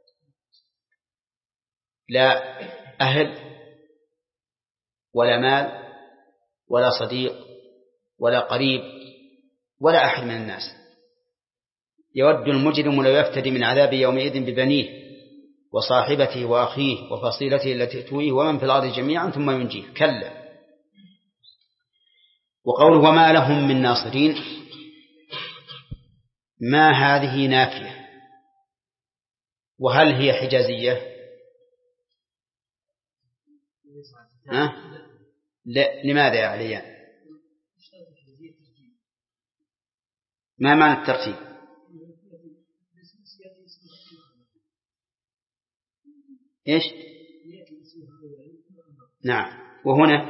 لا أهل ولا مال ولا صديق ولا قريب ولا أحد من الناس. يود المجرم لو يفتدي من عذاب يومئذ ببنيه وصاحبته وأخيه وفصيلته التي تؤويه ومن في الأرض جميعا ثم ينجيه، كلا. وقوله وما لهم من ناصرين، ما هذه نافية، وهل هي حجازية؟ ها؟ لا، لماذا يا عليان؟ ما معنى الترتيب؟ إيش؟ نعم، وهنا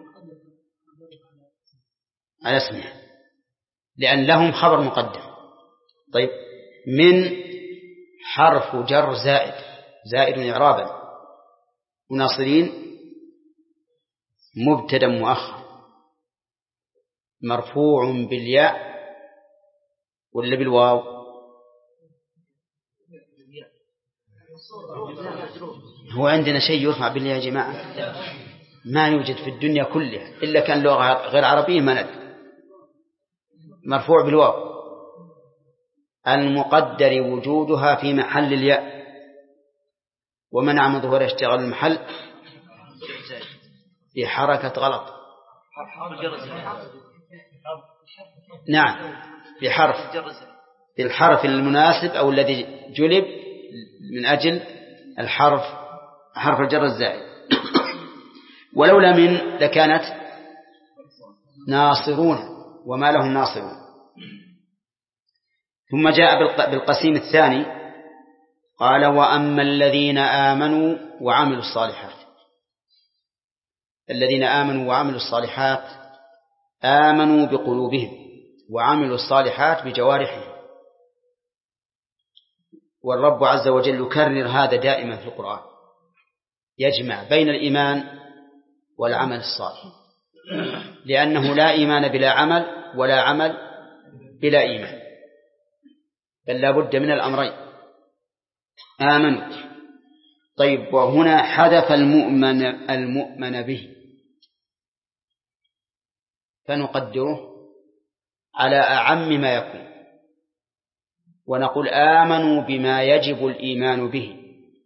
على اسمه لأن لهم خبر مقدم. طيب، من حرف جر زائد زائد إعرابا، وناصرين مبتدا مؤخر مرفوع بالياء ولا بالواو؟ هو عندنا شيء يرفع بالياء يا جماعة؟ ما يوجد في الدنيا كلها إلا كان لغة غير عربية ما ندري. مرفوع بالواو المقدر وجودها في محل الياء، ومنع من ظهور اشتغال المحل بحركة غلط. نعم، بحرف بالحرف المناسب أو الذي جلب من أجل الحرف حرف الجر الزائد. ولولا من لكانت ناصرون، وما لهم ناصرون. ثم جاء بالقسيم الثاني قال وأما الذين آمنوا وعملوا الصالحات. الذين آمنوا وعملوا الصالحات آمنوا بقلوبهم وعملوا الصالحات بجوارحهم، والرب عز وجل يكرر هذا دائما في القرآن، يجمع بين الإيمان والعمل الصالح، لأنه لا إيمان بلا عمل ولا عمل بلا إيمان، بل لا بد من الأمرين. آمنوا. طيب، وهنا حذف المؤمن المؤمن به، فنقدره على أعم ما يكون، ونقول آمنوا بما يجب الإيمان به،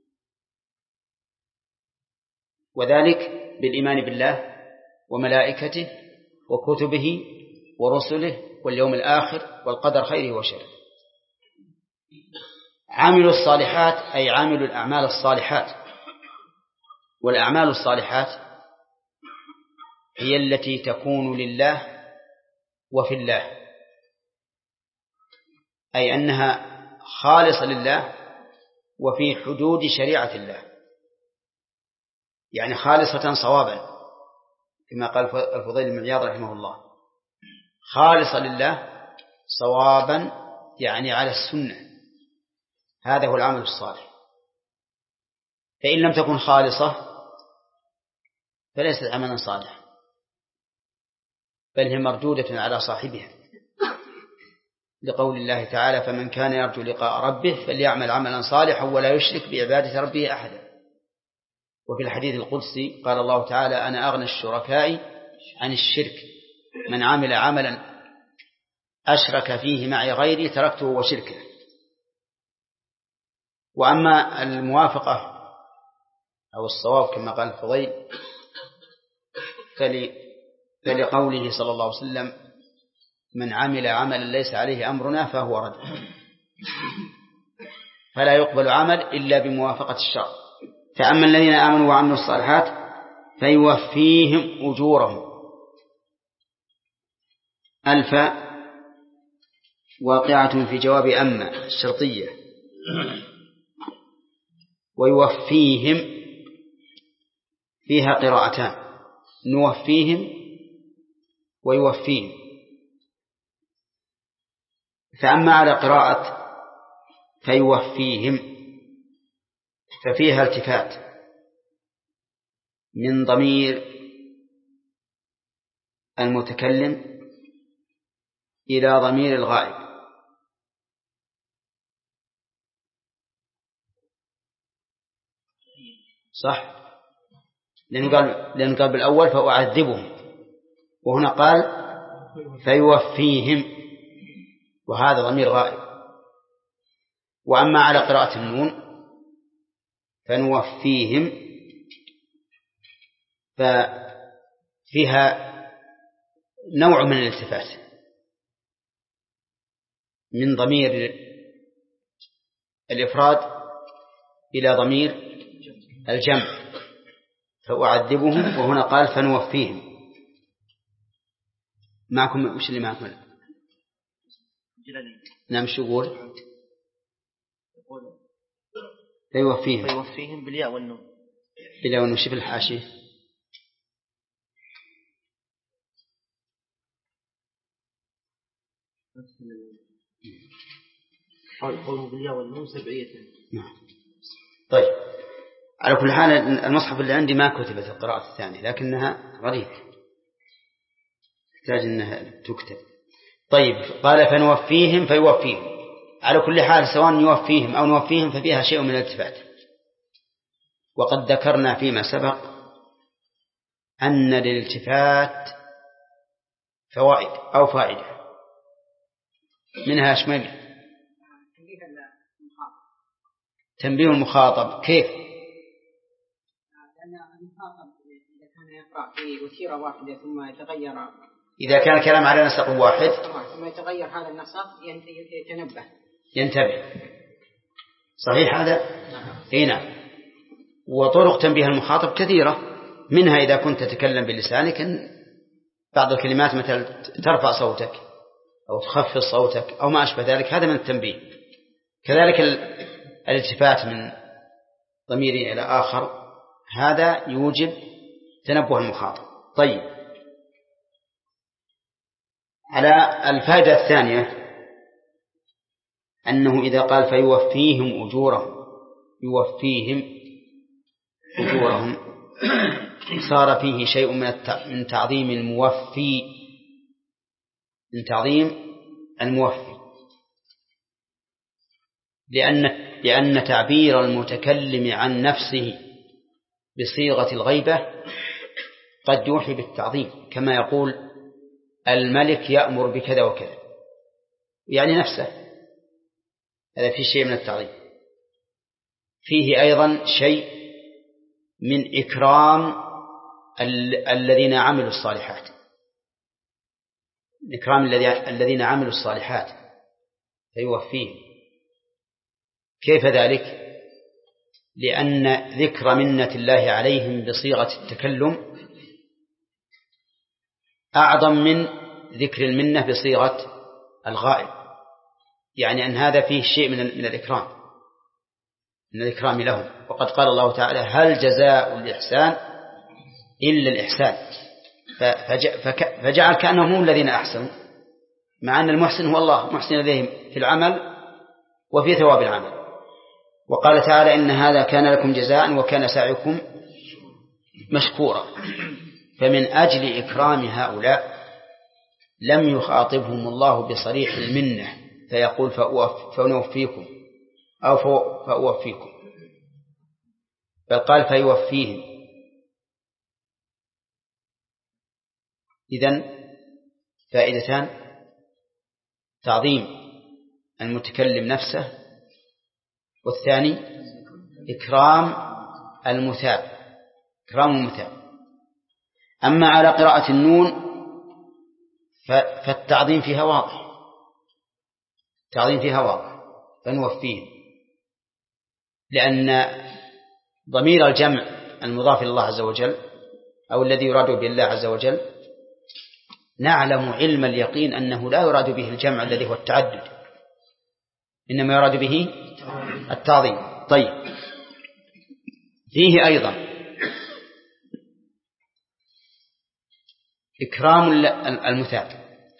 وذلك بالإيمان بالله وملائكته وكتبه ورسله واليوم الآخر والقدر خيره وشره. عملوا الصالحات أي عملوا الأعمال الصالحات، والأعمال الصالحات هي التي تكون لله وفي الله، أي أنها خالصة لله وفي حدود شريعة الله، يعني خالصة صوابا كما قال الفضيل بن عياض رحمه الله، خالصة لله صوابا يعني على السنة. هذا هو العمل الصالح. فإن لم تكن خالصة فليست عملا صالحا، بل هي مردودة على صاحبها، لقول الله تعالى فمن كان يرجو لقاء ربه فليعمل عملا صالحا ولا يشرك بعبادة ربه أحدا. وفي الحديث القدسي قال الله تعالى أنا أغنى الشركاء عن الشرك، من عمل عملا أشرك فيه معي غيري تركته وشركه. وأما الموافقة أو الصواب كما قال الفضيل فلقوله صلى الله عليه وسلم من عمل عملا ليس عليه أمرنا فهو رد، فلا يقبل عمل إلا بموافقة الشرع. فأما الذين آمنوا وعملوا الصالحات فيوفيهم أجورهم. ألف واقعة في جواب أما الشرطية، ويوفيهم فيها قراءتان، نوفيهم ويوفيهم. فأما على قراءة فيوفيهم ففيها التفات من ضمير المتكلم إلى ضمير الغائب، صح؟ لأنه قال, لأنه قال بالأول فأعذبهم، وهنا قال فيوفيهم، وهذا ضمير غائب. وأما على قراءة النون فنوفيهم ففيها نوع من الالتفات من ضمير الإفراد إلى ضمير الجمع، فأعذبهم، وهنا قال فنوفيهم. معكم مش اللي معكم؟ نعم. شو يقول؟ فيوفيهم فيوفيهم بالياء والنون. بالياء والنون. شوف الحاشية. قوله بالياء والنون سبعية. طيب، على كل حال المصحف اللي عندي ما كتبت القراءة الثانية، لكنها غريبة تحتاج أنها تكتب. طيب، قال فنوفيهم فيوفيهم. على كل حال سواء يوفيهم أو نوفيهم ففيها شيء من الالتفات. وقد ذكرنا فيما سبق أن للالتفات فوائد أو فائدة، منها شمال تنبيه المخاطب. كيف؟ لأن المخاطب إذا كان يقرأ في وتيرة واحدة ثم يتغير، إذا كان الكلام على نسق واحد ثم يتغير هذا النسق يتنبه ينتبه. صحيح هذا؟ اي نعم. وطرق تنبيه المخاطب كثيرة، منها إذا كنت تتكلم بلسانك بعض الكلمات مثل ترفع صوتك أو تخفض صوتك أو ما أشبه ذلك، هذا من التنبيه. كذلك الالتفات من ضمير إلى آخر، هذا يوجب تنبه المخاطب. طيب، على الفائدة الثانية أنه إذا قال فيوفيهم أجورهم، يوفيهم أجورهم، صار فيه شيء من تعظيم الموفي، من تعظيم الموفي، لأن لأن تعبير المتكلم عن نفسه بصيغة الغيبة قد يوحي بالتعظيم، كما يقول الملك يأمر بكذا وكذا، يعني نفسه، هذا فيه شيء من التعظيم. فيه أيضا شيء من إكرام الذين عملوا الصالحات، إكرام الذين عملوا الصالحات فيوفيهم. كيف ذلك؟ لأن ذكر منة الله عليهم بصيغة التكلم أعظم من ذكر المنة بصيغة الغائب، يعني أن هذا فيه شيء من الإكرام، من الإكرام لهم. وقد قال الله تعالى هل جزاء الإحسان إلا الإحسان، فجعل كأنهم هم الذين أحسنوا، مع أن المحسن هو الله، محسن إليهم في العمل وفي ثواب العمل. وقال تعالى إن هذا كان لكم جزاء وكان سعيكم مشكورا. فمن أجل إكرام هؤلاء لم يخاطبهم الله بصريح المنة فيقول فنوفيكم أو فأوفيكم، بل قال فيوفيهم. إذن فائدتان: تعظيم المتكلم نفسه، والثاني إكرام المثاب، إكرام المثاب. أما على قراءة النون فالتعظيم فيها واضح، التعظيم فيها واضح، فنوفيهم، لأن ضمير الجمع المضاف إلى الله عز وجل أو الذي يراد به الله عز وجل نعلم علم اليقين أنه لا يراد به الجمع الذي هو التعدد، إنما يراد به التعظيم. طيب، فيه أيضا إكرام المثاب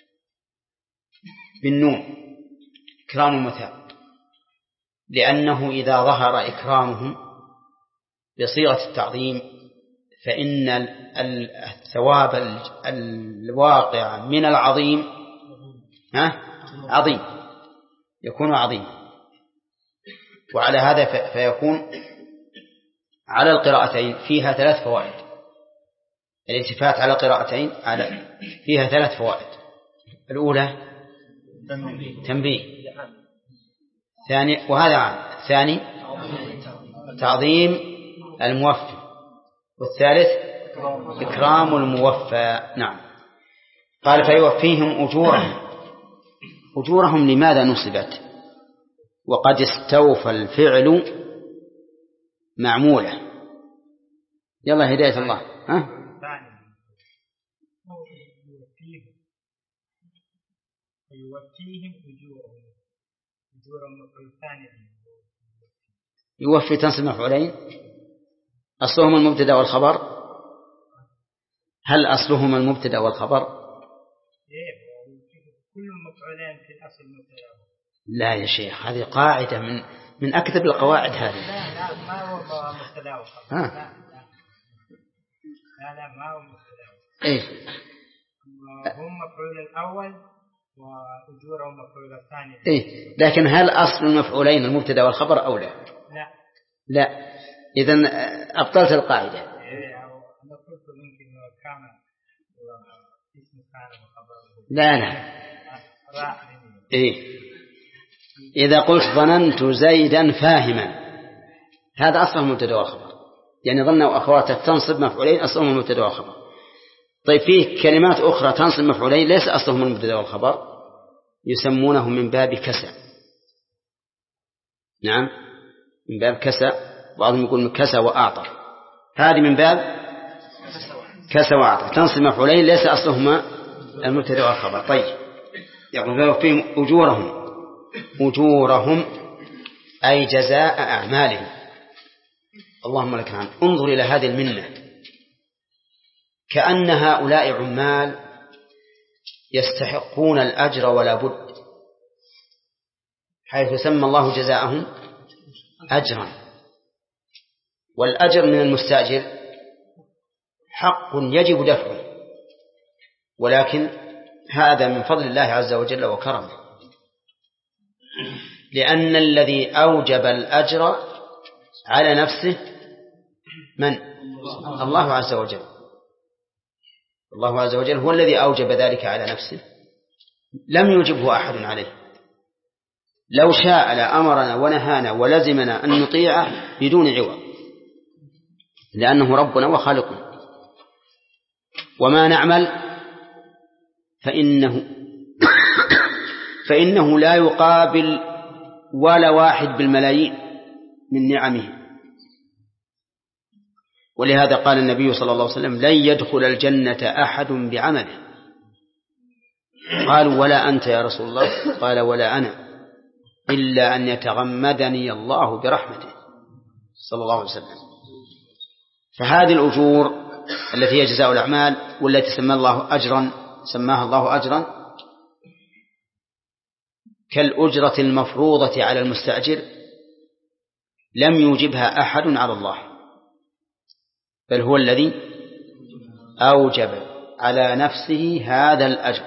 بالنون، إكرام المثاب، لأنه إذا ظهر إكرامهم بصيغة التعظيم فإن الثواب الواقع من العظيم ها عظيم، يكون عظيم. وعلى هذا فيكون على القراءتين فيها ثلاث فوائد. الالتفات على قراءتين على فيها ثلاث فوائد. الأولى تنبيه، ثاني وهذا عام، ثاني تعظيم الموفي، والثالث إكرام الموفى. نعم. قال فيوفيهم أجورهم. أجورهم لماذا نصبت وقد استوفى الفعل معمولة؟ يلا هداية الله. ها؟ يوفيهم أجورهم أجورهم الثانية. يوفي تنصب مفعولين، أصلهما المبتدأ والخبر. هل أصلهما المبتدأ والخبر؟ كل مفعولين في الأصل مبتدأ. لا يا شيخ، هذه قاعدة من من أكثر القواعد هذه. لا لا ما هو مبتدأ والخبر. ها. لا لا ما هو مبتدأ. إيه. هم مفعول الأول وأجورهم مفعول الثاني. إيه. لكن هل أصل المفعولين المبتدأ والخبر أو لا؟ لا. لا. إذن أبطلت القاعدة. إيه أنا قلت ممكن كان اسم كان وخبره. لا لا. إيه. إذا قلت ظننت زيدا فاهما هذا أصله المبتدأ والخبر، يعني ظن وأخواته تنصب مفعولين أصلهم المبتدأ والخبر. طيب فيه كلمات أخرى تنصب مفعولين ليس أصلهم المبتدأ والخبر، يسمونه من باب كسى. نعم من باب كسى، بعضهم يقول من كسى وأعطى، هذه من باب كسى وأعطى تنصب مفعولين ليس أصلهما المبتدأ والخبر. طيب يقول فيهم أجورهم. أجورهم أي جزاء أعمالهم. اللهم لك الحمد. انظر إلى هذه المنة، كأن هؤلاء عمال يستحقون الأجر ولا بد، حيث سمى الله جزاءهم أجرا، والأجر من المستأجر حق يجب دفعه، ولكن هذا من فضل الله عز وجل وكرمه، لأن الذي أوجب الأجر على نفسه من؟ الله عز وجل. الله عز وجل هو الذي أوجب ذلك على نفسه، لم يوجبه أحد عليه. لو شاء لأمرنا ونهانا ولزمنا أن نطيعه بدون عوض، لأنه ربنا وخالقنا. وما نعمل فإنه فإنه لا يقابل ولا واحد بالملايين من نعمه. ولهذا قال النبي صلى الله عليه وسلم لن يدخل الجنة أحد بعمله. قالوا ولا أنت يا رسول الله؟ قال ولا أنا، إلا أن يتغمدني الله برحمته صلى الله عليه وسلم. فهذه الأجور التي هي جزاء الأعمال والتي سمى الله أجرا سماها الله أجرا كالأجرة المفروضة على المستأجر لم يوجبها أحد على الله، بل هو الذي أوجب على نفسه هذا الأجر.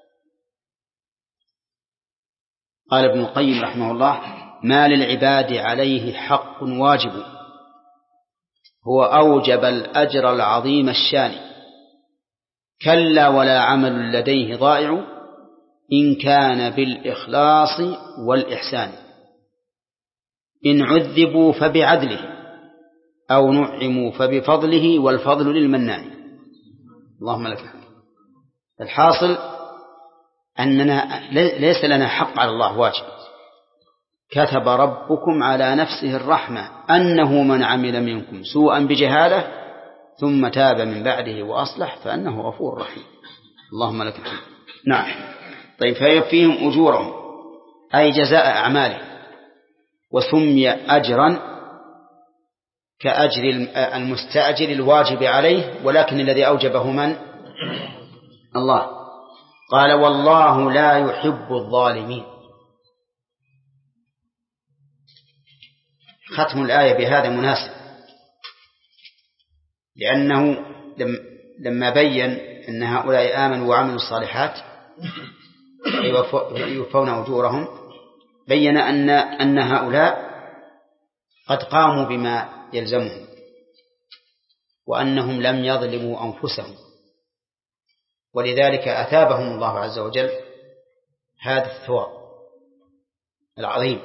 قال ابن القيم رحمه الله ما للعباد عليه حق واجب، هو أوجب الأجر العظيم الشان، كلا ولا عمل لديه ضائع إن كان بالإخلاص والإحسان، إن عذبوا فبعدله أو نعموا فبفضله والفضل للمنان. اللهم لك الحمد. الحاصل أننا ليس لنا حق على الله واجب. كتب ربكم على نفسه الرحمة أنه من عمل منكم سوءا بجهالة ثم تاب من بعده وأصلح فأنه غفور رحيم. اللهم لك الحمد. نعم. طيب فيوفيهم أجورهم أي جزاء أعماله، وسمي أجرا كأجر المستأجر الواجب عليه، ولكن الذي أوجبه من؟ الله قال والله لا يحب الظالمين. ختم الآية بهذا مناسب، لأنه لما بين أن هؤلاء آمنوا وعملوا الصالحات يوفون أجورهم، بين أن أن هؤلاء قد قاموا بما يلزمهم، وأنهم لم يظلموا أنفسهم، ولذلك أثابهم الله عز وجل هذا الثواب العظيم،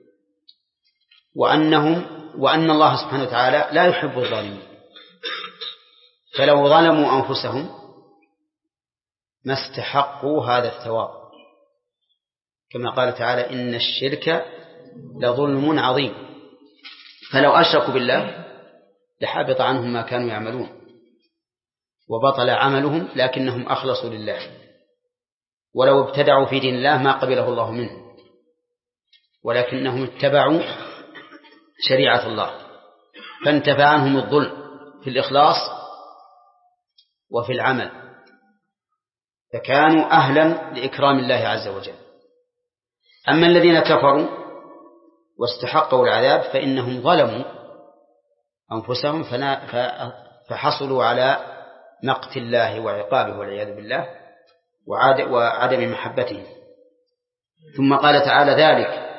وأنهم وأن الله سبحانه وتعالى لا يحب الظالمين، فلو ظلموا أنفسهم ما استحقوا هذا الثواب، كما قال تعالى إن الشرك لظلم عظيم، فلو أشركوا بالله لحبط عنهم ما كانوا يعملون وبطل عملهم، لكنهم أخلصوا لله، ولو ابتدعوا في دين الله ما قبله الله منهم، ولكنهم اتبعوا شريعة الله، فانتفى عنهم الظلم في الإخلاص وفي العمل، فكانوا أهلا لإكرام الله عز وجل. أما الذين كفروا واستحقوا العذاب فإنهم ظلموا أنفسهم فحصلوا على مقت الله وعقابه والعياذ بالله وعدم محبته. ثم قال تعالى ذلك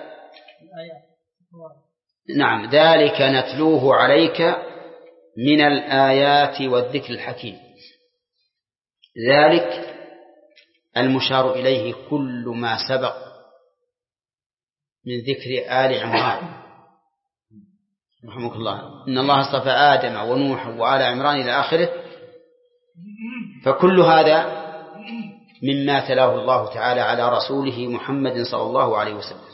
نعم ذلك نتلوه عليك من الآيات والذكر الحكيم. ذلك المشار إليه كل ما سبق من ذكر آل عمران رحمك الله، إن الله اصطفى آدم ونوح وآل عمران إلى آخره، فكل هذا مما تلاه الله تعالى على رسوله محمد صلى الله عليه وسلم.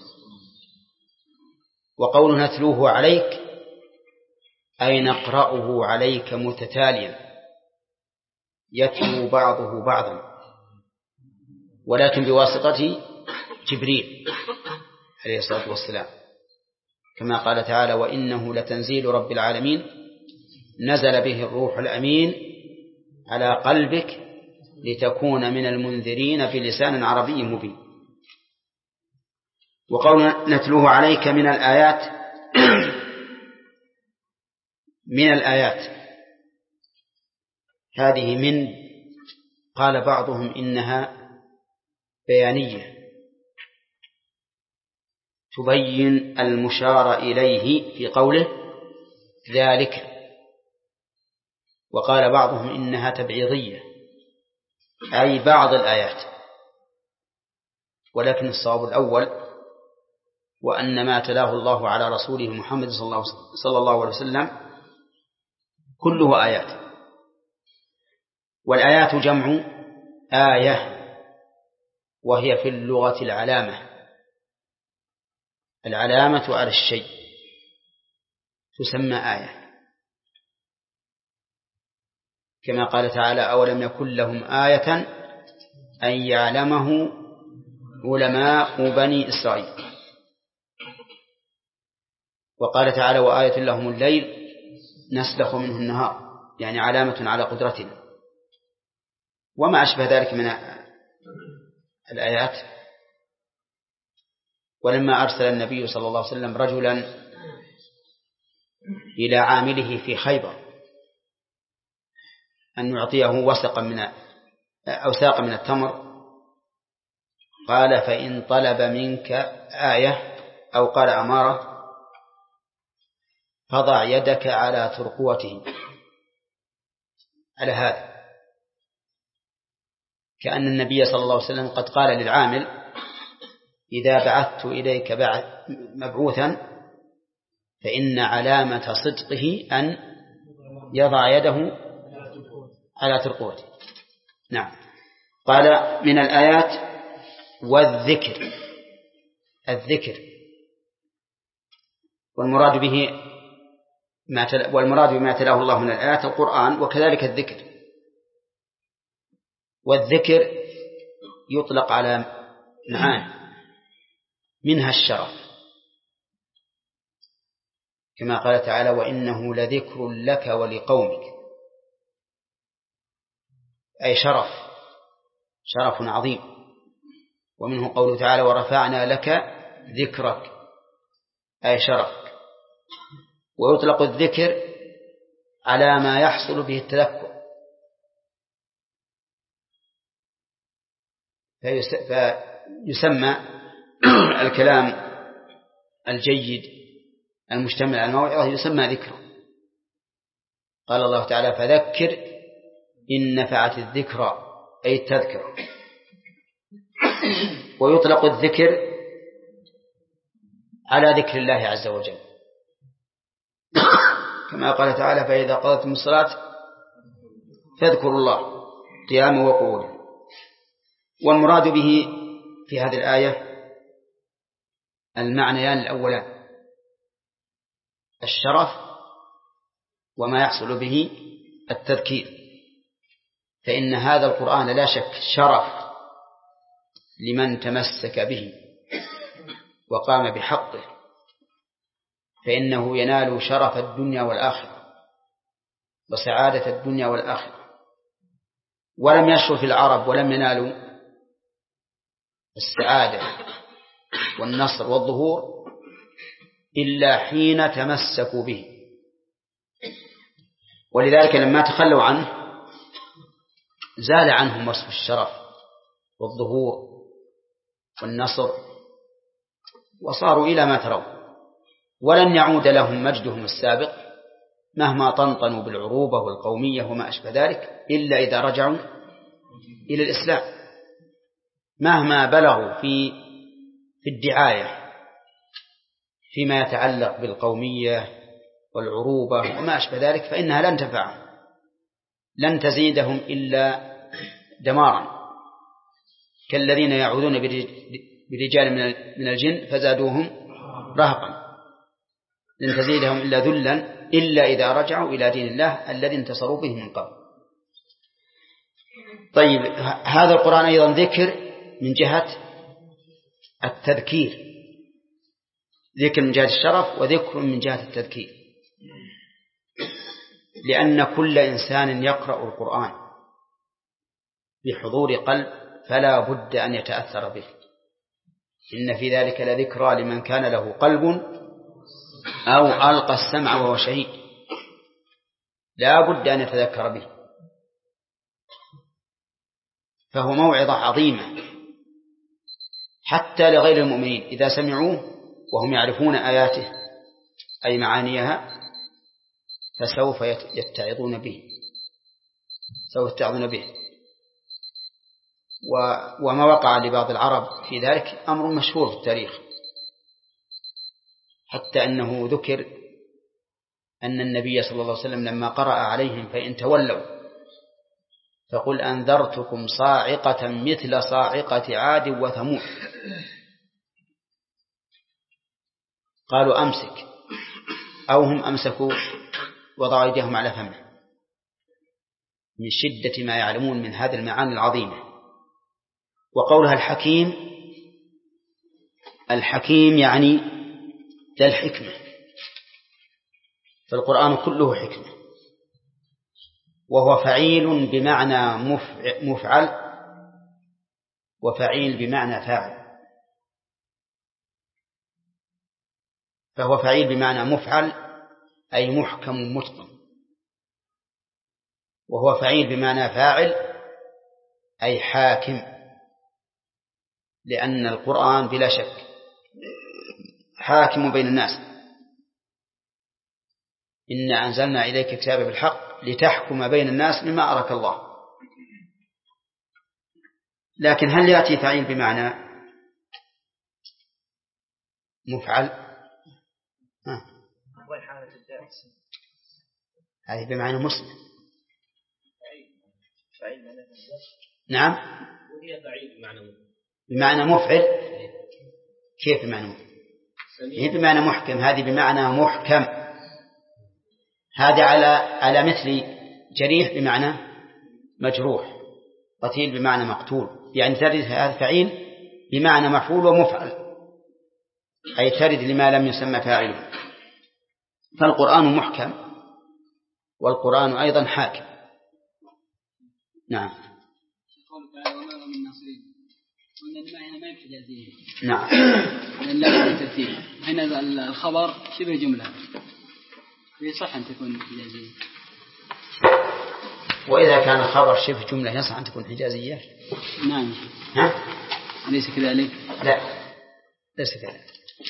وقول نتلوه عليك أي نقرأه عليك متتاليا يتلو بعضه بعضا، ولكن بواسطة جبريل عليه الصلاة والسلام، كما قال تعالى وإنه لتنزيل رب العالمين نزل به الروح الأمين على قلبك لتكون من المنذرين بلسان عربي مبين. وقول نتلوه عليك من الآيات من الآيات هذه من قال بعضهم إنها بيانية تبين المشار إليه في قوله ذلك، وقال بعضهم إنها تبعيضية أي بعض الآيات، ولكن الصواب الأول وأن ما تلاه الله على رسوله محمد صلى الله عليه وسلم كله آيات. والآيات جمع آية، وهي في اللغة العلامة، العلامة على الشيء تسمى آية، كما قال تعالى أولم يكن لهم آية أن يعلمه علماء بني إسرائيل. وقال تعالى وآية لهم الليل نسلخ منه النهار، يعني علامة على قدرتنا، وما أشبه ذلك من الآيات. ولما أرسل النبي صلى الله عليه وسلم رجلا إلى عامله في خيبر أن يعطيه وسقا من أو ساقا من التمر، قال فإن طلب منك آية أو قال أمارة فضع يدك على ترقوته، على هذا، كأن النبي صلى الله عليه وسلم قد قال للعامل إذا بعثت إليك مبعوثا فإن علامة صدقه أن يضع يده على ترقوته. نعم. قال من الآيات والذكر، الذكر والمراد به ما تل... والمراد بما تلاه الله من الآيات القرآن، وكذلك الذكر. والذكر يطلق على معاني منها الشرف، كما قال تعالى وإنه لذكر لك ولقومك، أي شرف شرف عظيم. ومنه قوله تعالى ورفعنا لك ذكرك أي شرفك. ويطلق الذكر على ما يحصل به التذكر، فيسمى الكلام الجيد المشتمل على الموعظة يسمى ذكرا. قال الله تعالى فذكر إن نفعت الذكرى أي التذكرة. ويطلق الذكر على ذكر الله عز وجل كما قال تعالى فإذا قضيتم الصلاة فاذكروا الله قياما وقعودا. والمراد به في هذه الآية المعنيان الأولان الشرف وما يحصل به التذكير، فإن هذا القرآن لا شك شرف لمن تمسك به وقام بحقه، فإنه ينال شرف الدنيا والآخرة وسعادة الدنيا والآخرة. ولم يشرف العرب ولم ينالوا السعادة والنصر والظهور إلا حين تمسكوا به. ولذلك لما تخلوا عنه زال عنهم وصف الشرف والظهور والنصر وصاروا إلى ما ترون، ولن يعود لهم مجدهم السابق مهما طنطنوا بالعروبة والقومية وما أشبه ذلك إلا إذا رجعوا إلى الإسلام. مهما بلغوا في في الدعاية فيما يتعلق بالقومية والعروبة وما أشبه ذلك فإنها لن تنفعهم، لن تزيدهم إلا دمارا، كالذين يعوذون برجال من الجن فزادوهم رهقا، لن تزيدهم إلا ذلا إلا إذا رجعوا إلى دين الله الذي انتصروا به من قبل. طيب هذا القرآن أيضا ذكر من جهة التذكير، ذكر من جهة الشرف وذكر من جهة التذكير، لأن كل إنسان يقرأ القرآن بحضور قلب فلا بد أن يتأثر به. إن في ذلك لذكرى لمن كان له قلب أو ألقى السمع وهو شهيد، لا بد أن يتذكر به، فهو موعظة عظيمة حتى لغير المؤمنين إذا سمعوه وهم يعرفون آياته أي معانيها فسوف يتعظون به سوف يتعظون به. وما وقع لبعض العرب في ذلك أمر مشهور في التاريخ، حتى أنه ذكر أن النبي صلى الله عليه وسلم لما قرأ عليهم فإن تولوا فقل أنذرتكم صاعقة مثل صاعقة عاد وثمود، قالوا أمسك، أو هم أمسكوا وضعوا أيديهم على فمه من شدة ما يعلمون من هذه المعاني العظيمة. وقولها الحكيم، الحكيم يعني ذا الحكمة، فالقرآن كله حكمة، وهو فعيل بمعنى مفعل وفعيل بمعنى فاعل. فهو فعيل بمعنى مفعل أي محكم متقن، وهو فعيل بمعنى فاعل أي حاكم، لأن القرآن بلا شك حاكم بين الناس. إنا أنزلنا إليك كتابا بالحق لتحكم بين الناس بما أراك الله. لكن هل يأتي فعيل بمعنى مفعل؟ هذه بمعنى مسلم. نعم بمعنى مفعل. كيف بمعنى مفعل؟ هي بمعنى محكم، هذه بمعنى محكم. هذا على على مثل جريح بمعنى مجروح، قتيل بمعنى مقتول، يعني ترد هذا فعيل بمعنى مفعول ومفعل، أي ترد لما لم يسمى فاعله. فالقرآن محكم والقرآن أيضا حاكم. نعم. هنا ما يحجازيه. نعم. لا الترتيب هنا الخبر شبه جملة يصح أن تكون حجازية. وإذا كان الخبر شبه جملة يصح أن تكون حجازية. نعم. ها؟ أليس كذلك؟ لا ليس كذلك.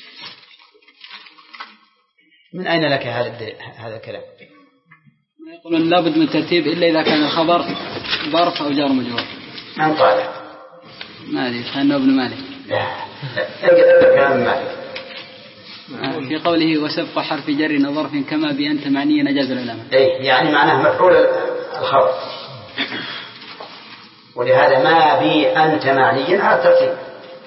من أين لك هذا هذا الكلام؟ ما يقولون لابد من الترتيب إلا إذا كان الخبر ظرف أو جار مجرور. من قال؟ مالك كان ابن مالك. لا لا كلام مالك. في قوله وسبق حرف جر ظرف كما بأنت معني نجاز العلماء. إيه يعني معناه مفعول الخبر. ولهذا ما بي أنت معنيا على الترتيب.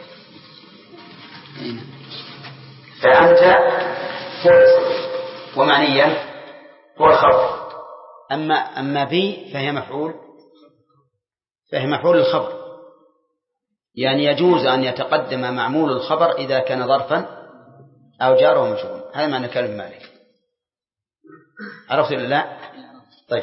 فأنت هو ومعنيا هو الخبر. أما أما بي فهي مفعول فهي مفعول الخبر. يعني يجوز أن يتقدم معمول الخبر إذا كان ظرفا أو جار ومجرور. هذا معنى كلام مالك. عرفت ولا لا؟ طيب.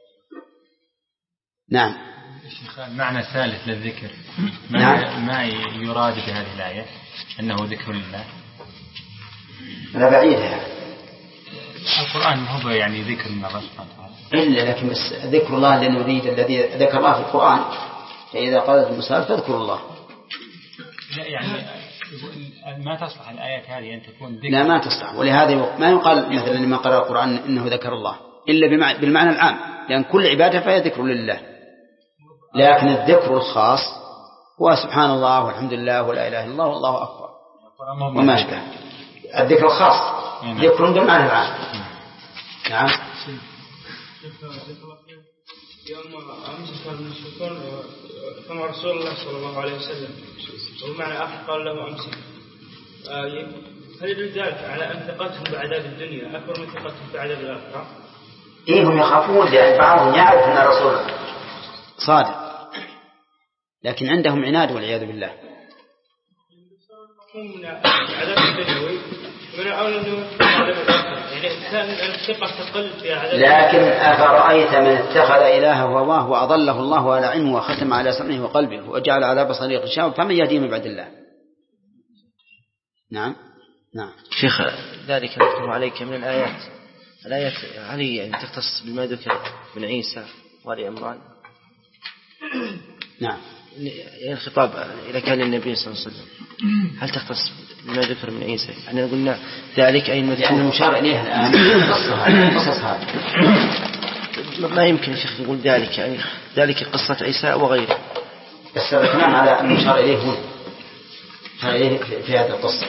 نعم. المعنى الثالث للذكر ما, نعم. ما يراد بهذه الآية أنه ذكر لله. لا بعيدها. القرآن هو يعني ذكر من الله سبحانه وتعالى. إلا لكن بس ذكر الله الذي نريد الذي ذكر الله في القرآن. فإذا قالت المسألة فاذكر الله. لا يعني ما تصلح الآيات هذه أن تكون ذكر. لا ما تصلح. ولهذا ما يقال مثلا لما قرأ القرآن إنه ذكر الله إلا بالمعنى العام لأن كل عبادة فهي ذكر لله. لكن الذكر الخاص هو سبحان الله والحمد لله ولا إله إلا الله والله أكبر وما أشبه. الذكر الخاص ذكر بالمعنى العام. نعم. يوم أمس صار من الشكر كما رسول الله صلى الله عليه وسلم ومعنى آخر قال له أمسك. هل يدل ذلك على أن ثقتهم بعذاب الدنيا أكبر من ثقتهم بعذاب الآخرة؟ إيه هم يخافون لأن بعضهم يعرف أن الرسول صادق لكن عندهم عناد والعياذ بالله. من عذاب الدنيوي من الأول أنه عذاب الآخرة يعني كان الثقة تقل في عذاب. لكن أفرأيت من اتخذ إلهه هواه وأضله الله على علمه وختم على سمعه وقلبه وجعل على بصره غشاوة فمن يهديه من بعد الله. نعم نعم. شيخ ذلك نكتب عليك من الآيات الآيات هل يعني تختص بما ذكر من عيسى وآل عمران؟ نعم. يعني الخطاب إذا كان النبي صلى الله عليه وسلم هل تختص بما ذكر من عيسى؟ يعني قلنا ذلك أي مذكور المشار إليه الآن قصص هذا ما يمكن شيخ يقول ذلك يعني ذلك قصة عيسى وغيره. بس الكلام على المشار إليه هو إليه في هذه القصة.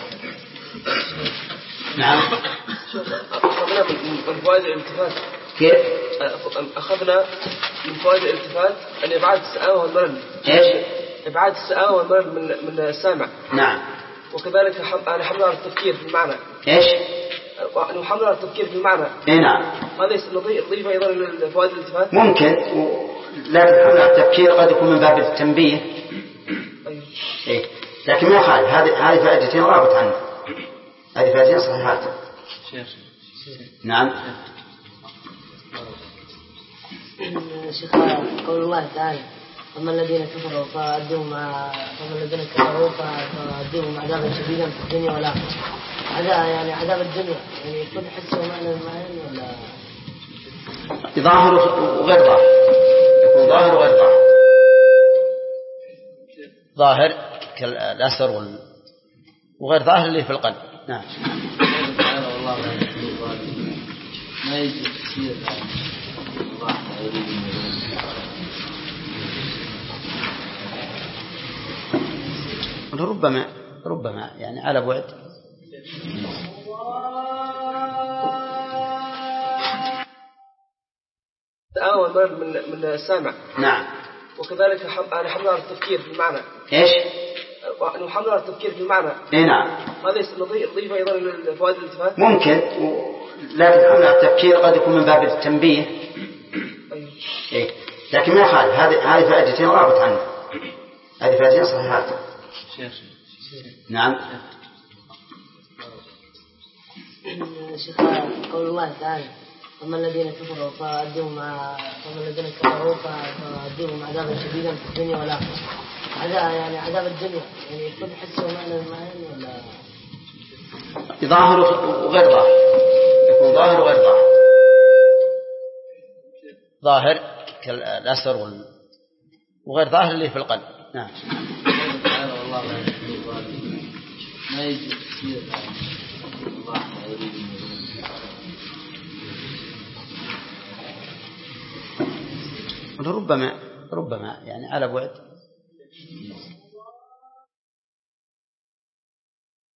نعم. أخذنا من فوائد الالتفات. كيف؟ أخذنا من فوائد الالتفات أن إبعاد السآوة والملل. إيش؟ إبعاد السآوة والملل من من السامع. نعم. وكذلك أنا حمل على التفكير في المعنى. إيش؟ أنا حمل على التفكير في المعنى. إيه نعم. هذا نضيف أيضا لفوائد الالتفات. ممكن لا حمل على التفكير قد يكون من باب التنبيه. أيوه. إيه. لكن ما يخالف هذه هذه فائدتين رابط عنه. هذه فائدتين صحيحات. نعم. شيخ قول الله تعالى أما الذين كفروا فأدوهم فأما الذين كفروا فأدوهم عذابا شديدا في الدنيا والآخرة. هذا يعني عذاب الدنيا يعني يكون حس ومعنى المعنى ولا ظاهر وغير ظاهر؟ يكون ظاهر وغير ظاهر. ظاهر كالأثر وال... وغير ظاهر اللي في القلب. نعم. ما يجب تصير ربما ربما يعني على بعد. تآوى من من السامع. نعم. وكذلك أنا حمل على التفكير في المعنى. إيش؟ أنا حمل على التفكير في المعنى. إيه نعم. هذا نضيف أيضا لفوائد الالتفات. ممكن لكن حمل على التفكير قد يكون من باب التنبيه. أيوه. إيه. لكن ما يخالف هذه هذه فائدتين رابط عنه. هذه فائدتين صحيحات. نعم. شيخ قول الله تعالى أما الذين كفروا فأدوهم فأما الذين كفروا فأدوهم عذابا شديدا في الدنيا والآخرة. عذاب يعني عذاب الدنيا يعني يكون حسه ومعنى المعنى ولا ظاهر وغير ظاهر، يكون ظاهر وغير ظاهر. ظاهر كالأسر وغير ظاهر اللي في القلب. نعم. والله ما يجوز تصير الله يريد ربما ربما يعني على بعد